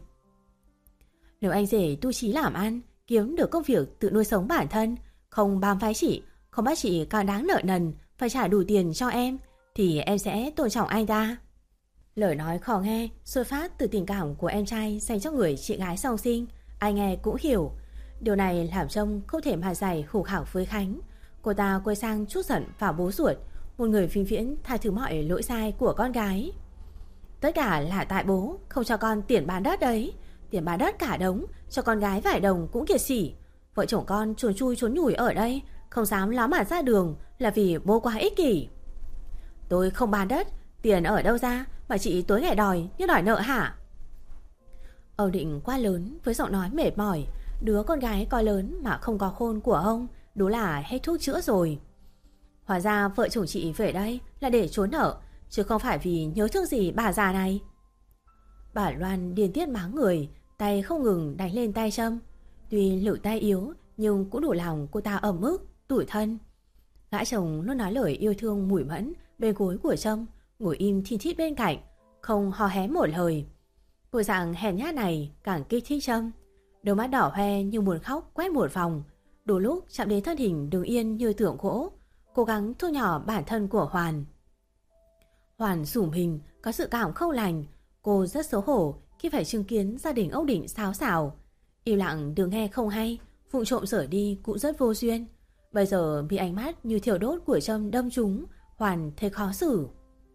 Nếu anh rể tu chí làm ăn, kiếm được công việc tự nuôi sống bản thân, không bám váy chị, không bắt chị càng đáng nợ nần, phải trả đủ tiền cho em, thì em sẽ tôn trọng anh ta. Lời nói khó nghe, xuất phát từ tình cảm của em trai dành cho người chị gái sau sinh, ai nghe cũng hiểu. Điều này làm Trâm không thể mà giải hủ khảo với Khánh. Cô ta quay sang trút giận vào bố ruột, một người vĩnh viễn tha thứ mọi lỗi sai của con gái. Tất cả là tại bố không cho con tiền bán đất đấy. Tiền bán đất cả đống, cho con gái vài đồng cũng kiệt sỉ. Vợ chồng con chuồn chui trốn nhủi ở đây, không dám ló mặt ra đường là vì bố quá ích kỷ. Tôi không bán đất, tiền ở đâu ra mà chị tối ngày đòi như đòi nợ hả? Ông Định quá lớn với giọng nói mệt mỏi. Đứa con gái coi lớn mà không có khôn của ông đúng là hết thuốc chữa rồi. Hóa ra vợ chồng chị về đây là để trốn nợ, chứ không phải vì nhớ thương gì bà già này. Bà Loan điên tiết mắng người, tay không ngừng đánh lên tay Trâm. Tuy lực tay yếu nhưng cũng đủ lòng cô ta ẩm ức, tủi thân. Gã chồng luôn nói lời yêu thương mùi mẫn bên gối của Trâm, ngồi im thin thít bên cạnh, không hò hé một lời. Bộ dạng hèn nhát này càng kích thích Trâm. Đôi mắt đỏ hoe như muốn khóc quét một vòng. Đôi lúc chạm đến thân hình đứng yên như tượng gỗ, cố gắng thu nhỏ bản thân của Hoàn. Hoàn rủm hình, có sự cảm không lành. Cô rất xấu hổ khi phải chứng kiến gia đình ông Định xáo xảo. Im lặng đừng nghe không hay, vụng trộm rời đi cũng rất vô duyên. Bây giờ bị ánh mắt như thiêu đốt của Trâm đâm trúng, Hoàn thấy khó xử.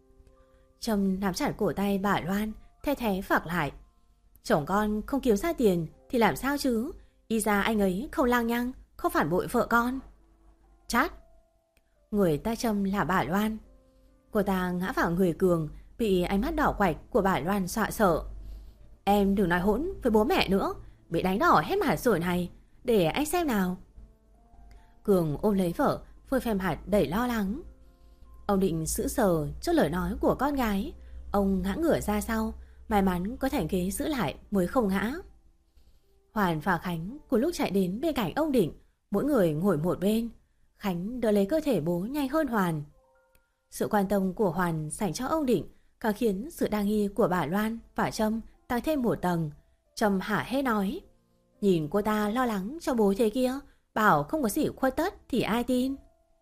Trâm nắm chặt cổ tay bà Loan, the thé phạc lại. Chồng con không kiếm ra tiền thì làm sao chứ? Y ra anh ấy không lang nhăng, không phản bội vợ con. Chát! Người ta Trâm là bà Loan. Cô ta ngã vào người Cường, bị ánh mắt đỏ quạch của bà Loan dọa sợ. Em đừng nói hỗn với bố mẹ nữa, bị đánh đỏ hết mặt rồi này, để anh xem nào. Cường ôm lấy vợ, phơi phèm hạt đầy lo lắng. Ông Định sững sờ trước lời nói của con gái. Ông ngã ngửa ra sau, may mắn có thành ghế giữ lại mới không ngã. Hoàn và Khánh cùng lúc chạy đến bên cạnh ông Định, mỗi người ngồi một bên. Khánh đỡ lấy cơ thể bố nhanh hơn Hoàn. Sự quan tâm của Hoàn dành cho ông Định càng khiến sự đa nghi của bà Loan và Trâm tăng thêm một tầng. Trâm hả hê nói: nhìn cô ta lo lắng cho bố thế kia, bảo không có gì khuất tất thì ai tin.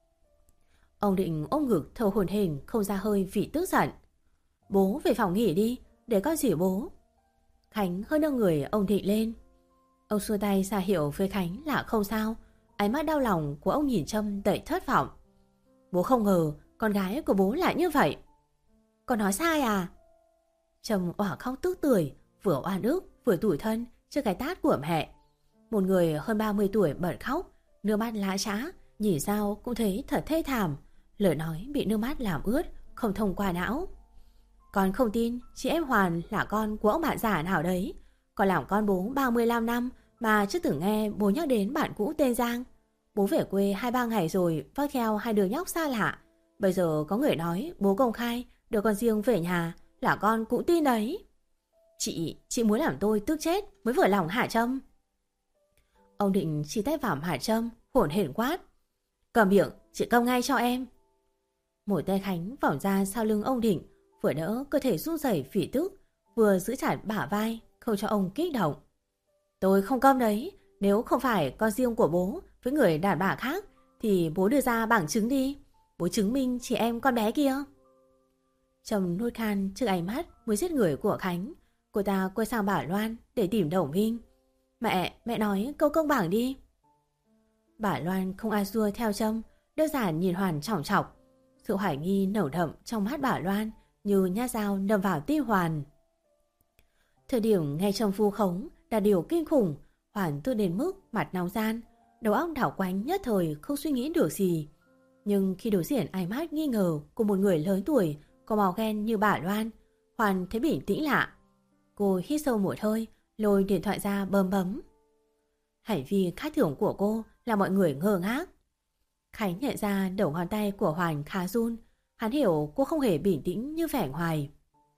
Ông Định ôm ngực thở hổn hển không ra hơi vì tức giận. Bố về phòng nghỉ đi, để con dìu bố. Khánh hơi nâng người ông Định lên. Ông xua tay ra hiệu với Khánh là không sao. Ánh mắt đau lòng của ông nhìn Trâm đầy thất vọng. Bố không ngờ con gái của bố lại như vậy. Con nói sai à? Trâm òa khóc tức tưởi, vừa oan ức vừa tủi thân trước cái tát của mẹ. Một người hơn ba mươi tuổi bật khóc, nước mắt lã chã, nhìn sao cũng thấy thật thê thảm. Lời nói bị nước mắt làm ướt, không thông qua não. Con không tin chị em Hoàn là con của ông bạn già nào đấy. Con làm con bố ba mươi lăm năm mà chưa từng nghe bố nhắc đến bạn cũ tên Giang. Bố về quê hai ba ngày rồi vác theo hai đứa nhóc xa lạ. Bây giờ có người nói bố công khai đưa con riêng về nhà là con cũng tin đấy. Chị, chị muốn làm tôi tức chết mới vừa lòng hả Trâm? Ông Định chỉ tay vào hả Trâm, hổn hển quát. Cầm miệng, chị câm ngay cho em. Một tay Khánh vòng ra sau lưng ông Định, vừa đỡ cơ thể run rẩy phỉ tức, vừa giữ chặt bả vai, không cho ông kích động. Tôi không câm đấy, nếu không phải con riêng của bố với người đàn bà khác thì bố đưa ra bằng chứng đi. Bố chứng minh chị em con bé kia. Trâm nuốt khan trước ánh mắt mới giết người của Khánh. Cô ta quay sang bà Loan để tìm đồng minh. Mẹ, mẹ nói câu công bằng đi. Bà Loan không ai xua theo Trâm, đơn giản nhìn Hoàn chỏng chọc. Sự hoài nghi nồng đậm trong mắt bà Loan như nhát dao đâm vào tim Hoàn. Thời điểm nghe Trâm vu khống là điều kinh khủng. Hoàn tư đến mức mặt nóng gian, đầu óc đảo quánh nhất thời không suy nghĩ được gì. Nhưng khi đối diện ánh mắt nghi ngờ của một người lớn tuổi có màu ghen như bà Loan, Hoàn thấy bình tĩnh lạ. Cô hít sâu một hơi, lôi điện thoại ra bấm bấm. Hành vi khác thường của cô là mọi người ngơ ngác. Khánh nhận ra đầu ngón tay của Hoàn khá run. Hắn hiểu cô không hề bình tĩnh như vẻ ngoài.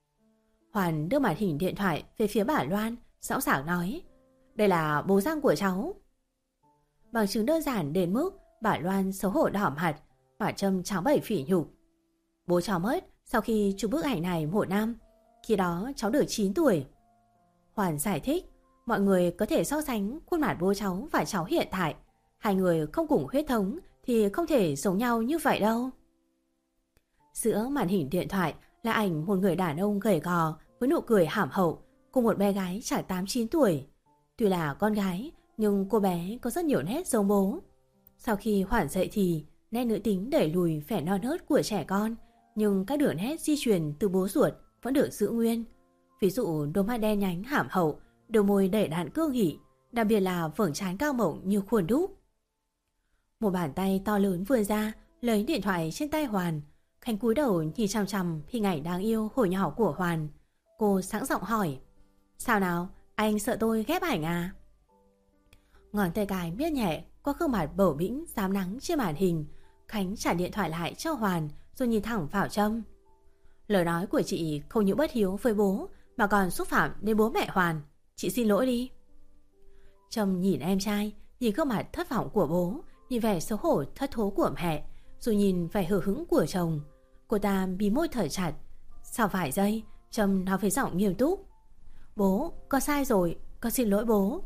Hoàn đưa màn hình điện thoại về phía bà Loan, sẵn sàng nói: đây là bố Giang của cháu. Bằng chứng đơn giản đến mức bà Loan xấu hổ đỏ mặt, bà Trâm trắng bẩy phỉ nhục. Bố cháu mất sau khi chụp bức ảnh này một năm, khi đó cháu được chín tuổi. Hoàn giải thích, mọi người có thể so sánh khuôn mặt bố cháu và cháu hiện tại. Hai người không cùng huyết thống thì không thể giống nhau như vậy đâu. Giữa màn hình điện thoại là ảnh một người đàn ông gầy gò với nụ cười hàm hậu cùng một bé gái chả tám chín tuổi. Tuy là con gái nhưng cô bé có rất nhiều nét giống bố. Sau khi Hoàn dậy thì nét nữ tính đẩy lùi vẻ non nớt của trẻ con, nhưng các đường nét di truyền từ bố ruột vẫn được giữ nguyên. Ví dụ đôi mắt đen nhánh hàm hậu, đôi môi đầy đặn cương nghị, đặc biệt là vầng trán cao mộng như khuôn đúc. Một bàn tay to lớn vươn ra, lấy điện thoại trên tay Hoàn. Khánh cúi đầu nhìn chằm chằm hình ảnh đáng yêu hồi nhỏ của Hoàn. Cô sẵn giọng hỏi: sao nào, anh sợ tôi ghép ảnh à? Ngón tay cái miết nhẹ qua gương mặt bầu bĩnh rám nắng trên màn hình. Khánh trả điện thoại lại cho Hoàn rồi nhìn thẳng vào Trâm. Lời nói của chị không những bất hiếu với bố mà còn xúc phạm đến bố mẹ Hoàn. Chị xin lỗi đi. Trâm nhìn em trai, nhìn gương mặt thất vọng của bố, nhìn vẻ xấu hổ thất thố của mẹ, rồi nhìn vẻ hờ hững của chồng. Cô ta bí môi thở chặt. Sau vài giây, Trâm nói với giọng nghiêm túc: bố, con sai rồi, con xin lỗi bố.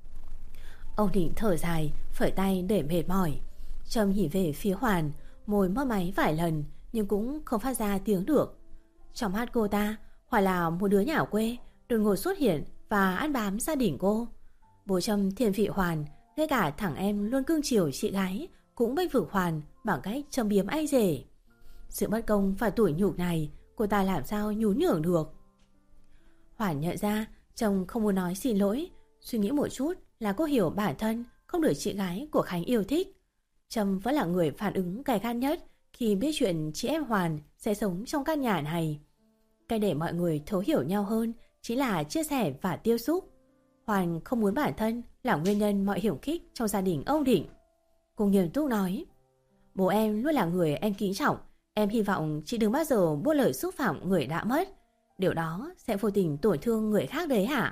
Ông Định thở dài, phẩy tay để mệt mỏi. Trâm nhìn về phía Hoàn, môi mấp máy vài lần nhưng cũng không phát ra tiếng được. Trong mắt cô ta, Hoàn là một đứa nhà quê đột ngột xuất hiện và ăn bám gia đình cô. Bố Trâm thiên vị Hoàn, ngay cả thằng em luôn cưng chiều chị gái cũng bênh vực Hoàn bằng cách châm biếm anh rể. Sự bất công và tủi nhục này cô ta làm sao nhún nhường được. Hoàn nhận ra chồng không muốn nói xin lỗi, suy nghĩ một chút là cô hiểu bản thân không được chị gái của Khánh yêu thích. Trâm vẫn là người phản ứng gay gắt nhất khi biết chuyện chị em Hoàn sẽ sống trong căn nhà này. Cách để mọi người thấu hiểu nhau hơn chính là chia sẻ và tiêu xúc. Hoàn không muốn bản thân là nguyên nhân mọi hiểm khích trong gia đình ông Định. Cô nghiêm túc nói: bố em luôn là người em kính trọng. Em hy vọng chị đừng bao giờ buông lời xúc phạm người đã mất. Điều đó sẽ vô tình tổn thương người khác đấy hả?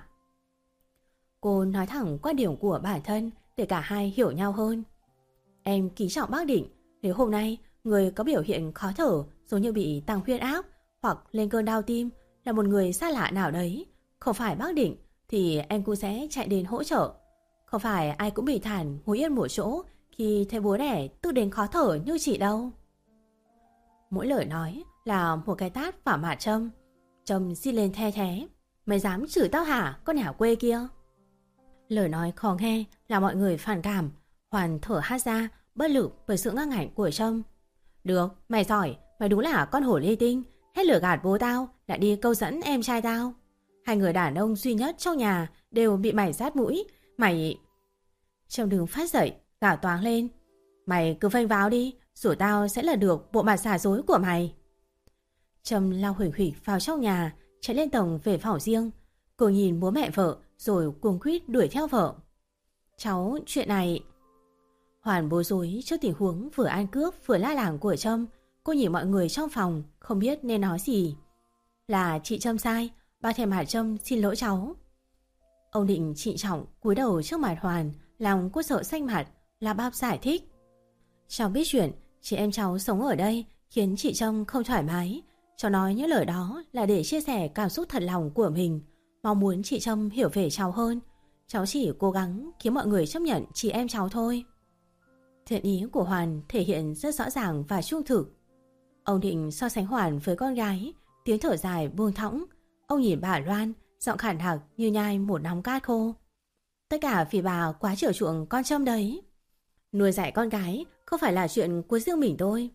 Cô nói thẳng quan điểm của bản thân để cả hai hiểu nhau hơn. Em kính trọng bác Định. Nếu hôm nay người có biểu hiện khó thở giống như bị tăng huyết áp hoặc lên cơn đau tim là một người xa lạ nào đấy, không phải bác Định, thì em cũng sẽ chạy đến hỗ trợ. Không phải ai cũng bình thản ngồi yên một chỗ khi thấy bố đẻ tự đến khó thở như chị đâu. Mỗi lời nói là một cái tát vào mặt Trâm. Trâm xin lên the thế: mày dám chửi tao hả, con nhà quê kia? Lời nói khó nghe là mọi người phản cảm. Hoàn thở hắt ra, bất lực với sự ngang ngạnh của Trâm. Được, mày giỏi, mày đúng là con hổ ly tinh. Hết lửa gạt bố tao, lại đi câu dẫn em trai tao. Hai người đàn ông duy nhất trong nhà đều bị mày rát mũi. Mày... Trâm đứng phát dậy, gào toáng lên: mày cứ phanh vào đi, rồi tao sẽ là được bộ mặt giả dối của mày. Trâm lao huỳnh huỳnh vào trong nhà, chạy lên tầng về phòng riêng. Cô nhìn bố mẹ vợ rồi cuống quýt đuổi theo vợ. Cháu, chuyện này... Hoàn bối rối trước tình huống vừa ăn cướp vừa la làng của Trâm. Cô nhìn mọi người trong phòng, không biết nên nói gì. Là chị Trâm sai, bao thèm hạt Trâm xin lỗi cháu. Ông Định trịnh trọng cúi đầu trước mặt Hoàn, lòng cô sợ xanh mặt, là bác giải thích. Cháu biết chuyện chị em cháu sống ở đây khiến chị Trâm không thoải mái. Cháu nói những lời đó là để chia sẻ cảm xúc thật lòng của mình, mong muốn chị Trâm hiểu về cháu hơn. Cháu chỉ cố gắng khiến mọi người chấp nhận chị em cháu thôi. Thiện ý của Hoàn thể hiện rất rõ ràng và trung thực. Ông Định so sánh Hoàn với con gái, tiếng thở dài buông thõng. Ông nhìn bà Loan, giọng khản đặc như nhai một nắm cát khô. Tất cả vì bà quá chiều chuộng con Trâm đấy. Nuôi dạy con gái không phải là chuyện của riêng mình tôi.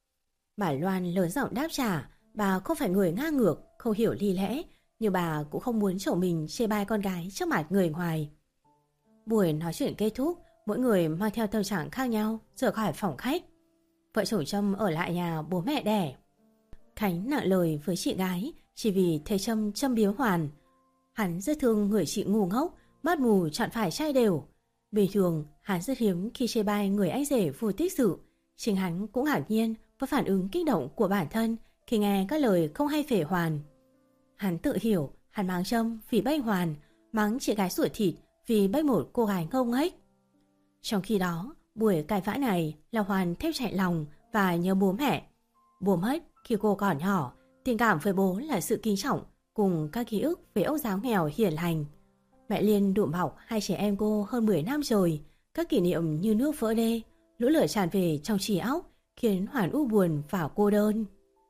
Bà Loan lớn giọng đáp trả. Bà không phải người ngang ngược, không hiểu lý lẽ, nhưng bà cũng không muốn chồng mình chê bai con gái trước mặt người ngoài. Buổi nói chuyện kết thúc, mỗi người mang theo tâm trạng khác nhau rời khỏi phòng khách. Vợ chồng Trâm ở lại nhà bố mẹ đẻ. Khánh nặng lời với chị gái chỉ vì thấy Trâm châm biếm Hoàn. Hắn rất thương người chị ngu ngốc, mắt mù chọn phải trai đều. Bình thường hắn rất hiếm khi chê bai người anh rể vô tích sự. Chính hắn cũng ngạc nhiên với phản ứng kích động của bản thân khi nghe các lời không hay về Hoàn. Hắn tự hiểu hắn mắng Trâm vì bênh Hoàn, mắng chị gái ruột thịt vì bênh một cô gái ngông nghếch. Trong khi đó, buổi cãi vã này là Hoàn thêm chạy lòng và nhớ bố mẹ. Bố mất khi cô còn nhỏ, tình cảm với bố là sự kính trọng cùng các ký ức về ông giáo nghèo hiền lành. Mẹ Liên đụm bọc hai trẻ em cô hơn mười năm rồi, các kỷ niệm như nước vỡ đê, lũ lửa tràn về trong trí óc khiến Hoàn u buồn và cô đơn.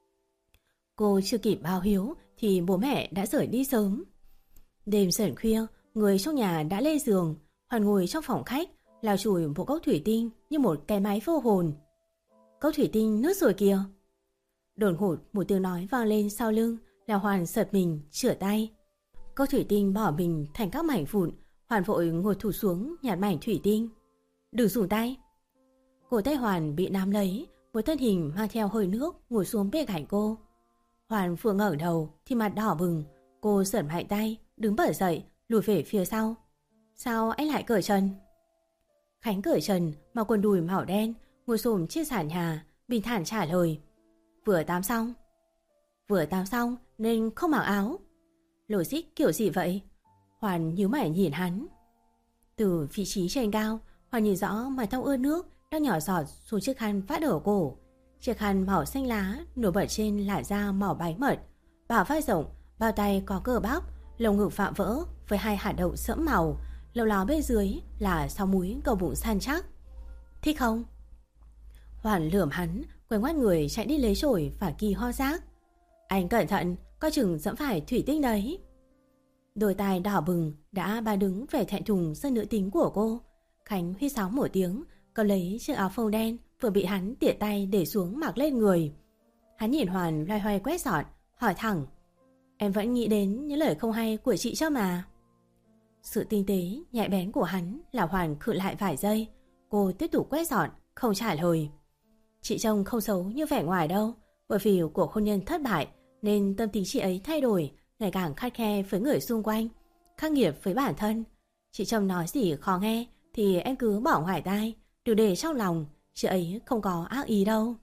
Cô chưa kịp báo hiếu thì bố mẹ đã rời đi sớm. Đêm dần khuya, người trong nhà đã lên giường. Hoàn ngồi trong phòng khách, lau chùi một cốc thủy tinh như một cái máy vô hồn. Cốc thủy tinh nước rồi kìa. Đột ngột một tiếng nói vang lên sau lưng, là Hoàn giật mình chửa tay. Cốc thủy tinh bỏ mình thành các mảnh vụn. Hoàn vội ngồi thụt xuống nhặt mảnh thủy tinh. Đừng dùng tay. Cổ tay Hoàn bị nắm lấy, một thân hình mang theo hơi nước ngồi xuống bên cạnh cô. Hoàn vừa ngẩng đầu thì mặt đỏ bừng. Cô giật mạnh tay, đứng bật dậy, lùi về phía sau. Sao anh lại cởi trần? Khánh cởi trần, mặc quần đùi màu đen, ngồi xổm trên sàn nhà, bình thản trả lời. Vừa tắm xong. Vừa tắm xong nên không mặc áo. Logic kiểu gì vậy? Hoàn nhíu mày nhìn hắn. Từ vị trí trên cao, Hoàn nhìn rõ mái tóc ướt nước đang nhỏ giọt xuống chiếc khăn vắt ở cổ. Chiếc khăn màu xanh lá nổi bật trên làn da màu bánh mật, bả vai rộng, bao tay có cơ bắp, lồng ngực phạm vỡ với hai hạt đậu sẫm màu, lầu ló bên dưới là sau múi cầu bụng săn chắc. Thích không? Hoàn lườm hắn, quay ngoắt người chạy đi lấy chổi và kỳ ho rác. Anh cẩn thận, coi chừng dẫm phải thủy tinh đấy. Đôi tai đỏ bừng đã ba đứng vẻ thẹn thùng dân nữ tính của cô. Khánh huýt sáo một tiếng, cầm lấy chiếc áo phông đen vừa bị hắn tiện tay để xuống mặc lên người. Hắn nhìn Hoàn loay hoay quét dọn, hỏi thẳng. Em vẫn nghĩ đến những lời không hay của chị cho mà. Sự tinh tế, nhạy bén của hắn là Hoàn khựng lại vài giây. Cô tiếp tục quét dọn, không trả lời. Chị trông không xấu như vẻ ngoài đâu. Bởi vì cuộc hôn nhân thất bại nên tâm tính chị ấy thay đổi, ngày càng khắt khe với người xung quanh, khắc nghiệt với bản thân. Chị trông nói gì khó nghe thì em cứ bỏ ngoài tai, đừng để trong lòng, chị ấy không có ác ý đâu.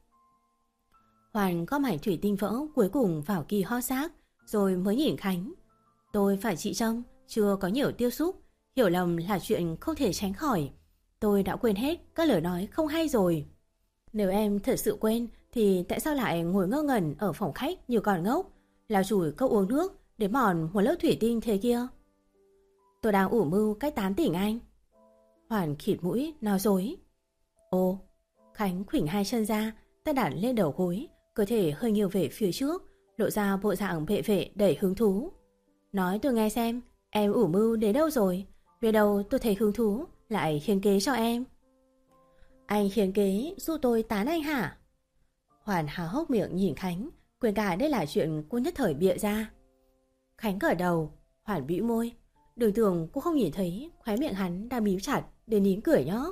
Hoàn có mảnh thủy tinh vỡ cuối cùng vào kỳ ho xác, rồi mới nhìn Khánh. Tôi phải chị trông chưa có nhiều tiếp xúc, hiểu lầm là chuyện không thể tránh khỏi. Tôi đã quên hết các lời nói không hay rồi. Nếu em thật sự quên thì tại sao lại ngồi ngơ ngẩn ở phòng khách như con ngốc, lao chùi cốc uống nước để mòn một lớp thủy tinh thế kia? Tôi đang ủ mưu cách tán tỉnh anh. Hoàn khịt mũi nói dối. Ồ. Khánh khuỷng hai chân ra, tay đặt lên đầu gối, cơ thể hơi nghiêng về phía trước, lộ ra bộ dạng vệ vệ đầy hứng thú. Nói tôi nghe xem, em ủ mưu đến đâu rồi? Về đâu tôi thấy hứng thú lại hiến kế cho em. Anh hiến kế giúp tôi tán anh hả? Hoàn há hốc miệng nhìn Khánh, quên cả đây là chuyện cô nhất thời bịa ra. Khánh cởi đầu, Hoàn bĩu môi. Đường tưởng cô không nhìn thấy khóe miệng hắn đang bíu chặt để nín cười nhó.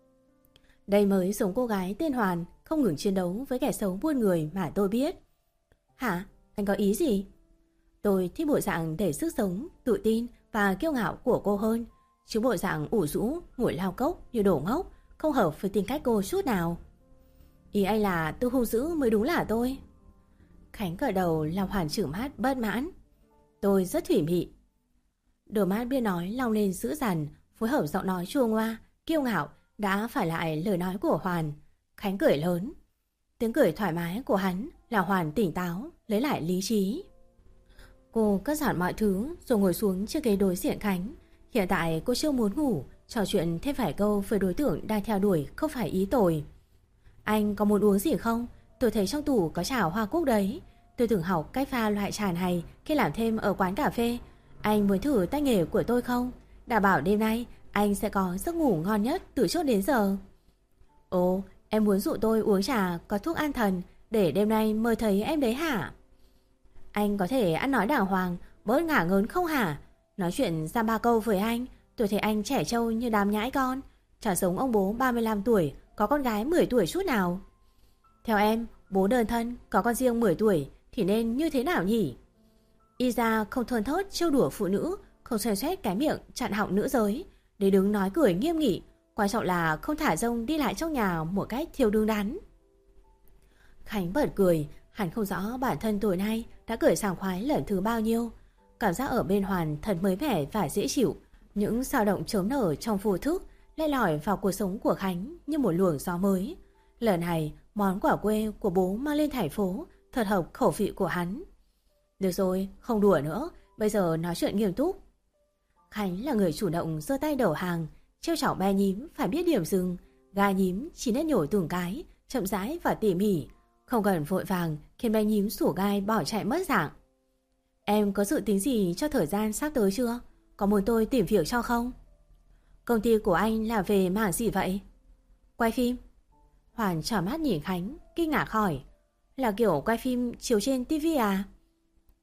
Đây mới giống cô gái tên Hoàn không ngừng chiến đấu với kẻ xấu buôn người mà tôi biết. Hả? Anh có ý gì? Tôi thích bộ dạng để sức sống, tự tin và kiêu ngạo của cô hơn, chứ bộ dạng ủ rũ, ngồi lao cốc như đồ ngốc không hợp với tính cách cô chút nào. Ý anh là tôi hung dữ mới đúng là tôi. Khánh cởi đầu làm Hoàn trừng mắt bất mãn. Tôi rất thủy mị. Đôi mắt biết nói long lên dữ dằn, phối hợp giọng nói chua ngoa, kiêu ngạo đã phải lại lời nói của Hoàn. Khánh cười lớn. Tiếng cười thoải mái của hắn là Hoàn tỉnh táo, lấy lại lý trí. Cô cất dọn mọi thứ rồi ngồi xuống chiếc ghế đối diện Khánh. Hiện tại cô chưa muốn ngủ, trò chuyện thêm vài câu với đối tượng đang theo đuổi không phải ý tồi. Anh có muốn uống gì không? Tôi thấy trong tủ có trà hoa cúc đấy. Tôi từng học cách pha loại trà này khi làm thêm ở quán cà phê. Anh muốn thử tay nghề của tôi không? Đảm bảo đêm nay anh sẽ có giấc ngủ ngon nhất từ trước đến giờ. Ồ, em muốn dụ tôi uống trà có thuốc an thần để đêm nay mơ thấy em đấy hả? Anh có thể ăn nói đàng hoàng, bớt ngả ngớn không hả? Nói chuyện ra ba câu với anh, tôi thấy anh trẻ trâu như đám nhãi con, chẳng giống ông bố ba mươi lăm tuổi có con gái mười tuổi chút nào. Theo em, bố đơn thân có con riêng mười tuổi thì nên như thế nào nhỉ? Y ra không thơn thớt trêu đùa phụ nữ, không xoay xoét cái miệng chặn họng nữ giới, để đứng nói cười nghiêm nghị. Quan trọng là không thả rông đi lại trong nhà một cách thiếu đứng đắn. Khánh bật cười, hẳn không rõ bản thân tối nay đã cười sảng khoái lần thứ bao nhiêu. Cảm giác ở bên Hoàn thật mới mẻ và dễ chịu. Những dao động chớm nở trong vô thức le lỏi vào cuộc sống của Khánh như một luồng gió mới. Lần này, món quà quê của bố mang lên thành phố thật hợp khẩu vị của hắn. Được rồi, không đùa nữa, bây giờ nói chuyện nghiêm túc. Khánh là người chủ động giơ tay đầu hàng, trêu chọc bé nhím phải biết điểm dừng. Gà nhím chỉ nên nhổ từng cái, chậm rãi và tỉ mỉ, không cần vội vàng khiến bé nhím sủa gai bỏ chạy mất dạng. Em có dự tính gì cho thời gian sắp tới chưa? Có muốn tôi tìm việc cho không? Công ty của anh là về mảng gì vậy? Quay phim. Hoàn tròn mắt nhìn Khánh, kinh ngạc hỏi. Là kiểu quay phim chiếu trên tivi à?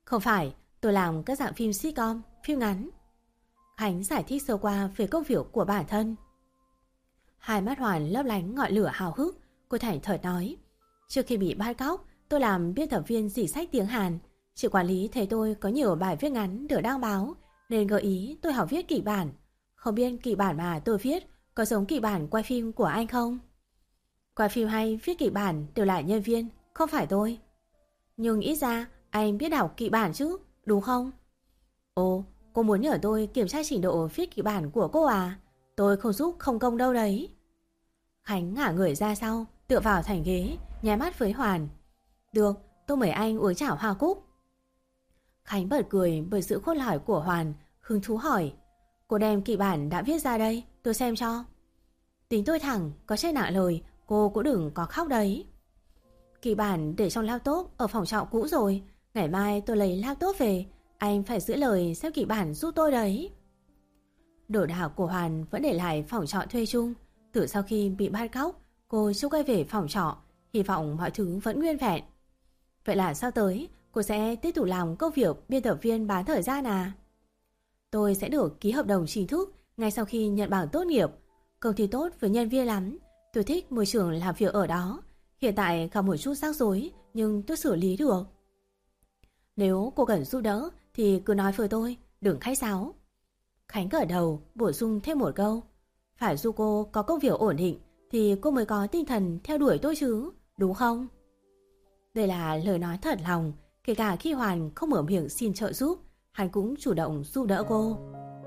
Không phải, tôi làm các dạng phim sitcom, phim ngắn. Khánh giải thích sơ qua về công việc của bản thân. Hai mắt Hoàn lấp lánh ngọn lửa hào hức. Cô thảnh thơi nói, trước khi bị bắt cóc, tôi làm biên tập viên dịch sách tiếng Hàn. Chị quản lý thấy tôi có nhiều bài viết ngắn được đăng báo, nên gợi ý tôi học viết kịch bản. Không biết kịch bản mà tôi viết có giống kịch bản quay phim của anh không? Quay phim hay viết kịch bản đều là nhân viên, không phải tôi. Nhưng ít ra anh biết đọc kịch bản chứ, đúng không? Ồ, cô muốn nhờ tôi kiểm tra trình độ viết kịch bản của cô à? Tôi không giúp không công đâu đấy. Khánh ngả người ra sau, tựa vào thành ghế, nháy mắt với Hoàn. Được, tôi mời anh uống chảo hoa cúc. Khánh bật cười bởi sự khôn lỏi của Hoàn, hứng thú hỏi. Cô đem kịch bản đã viết ra đây, tôi xem cho. Tính tôi thẳng, có trách nặng lời, cô cũng đừng có khóc đấy. Kịch bản để trong laptop ở phòng trọ cũ rồi, ngày mai tôi lấy laptop về, anh phải giữ lời xem kịch bản giúp tôi đấy. Đồ đạc của Hoàn vẫn để lại phòng trọ thuê chung. Từ sau khi bị bắt cóc, cô chưa quay về phòng trọ, hy vọng mọi thứ vẫn nguyên vẹn. Vậy là sau tới, cô sẽ tiếp tục làm công việc biên tập viên bán thời gian à? Tôi sẽ được ký hợp đồng chính thức ngay sau khi nhận bằng tốt nghiệp. Công ty tốt với nhân viên lắm, tôi thích môi trường làm việc ở đó. Hiện tại gặp một chút rắc rối, nhưng tôi xử lý được. Nếu cô cần giúp đỡ thì cứ nói với tôi, đừng khách sáo. Khánh gật đầu, bổ sung thêm một câu. Phải giúp cô có công việc ổn định thì cô mới có tinh thần theo đuổi tôi chứ, đúng không? Đây là lời nói thật lòng, kể cả khi Hoàn không mở miệng xin trợ giúp, hắn cũng chủ động giúp đỡ cô.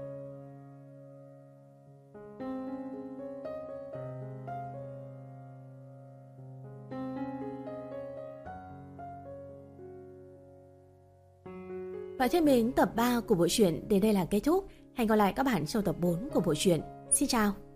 Và thân mến, tập ba của bộ truyện đến đây là kết thúc. Hẹn gặp lại các bạn trong tập bốn của bộ truyện. Xin chào!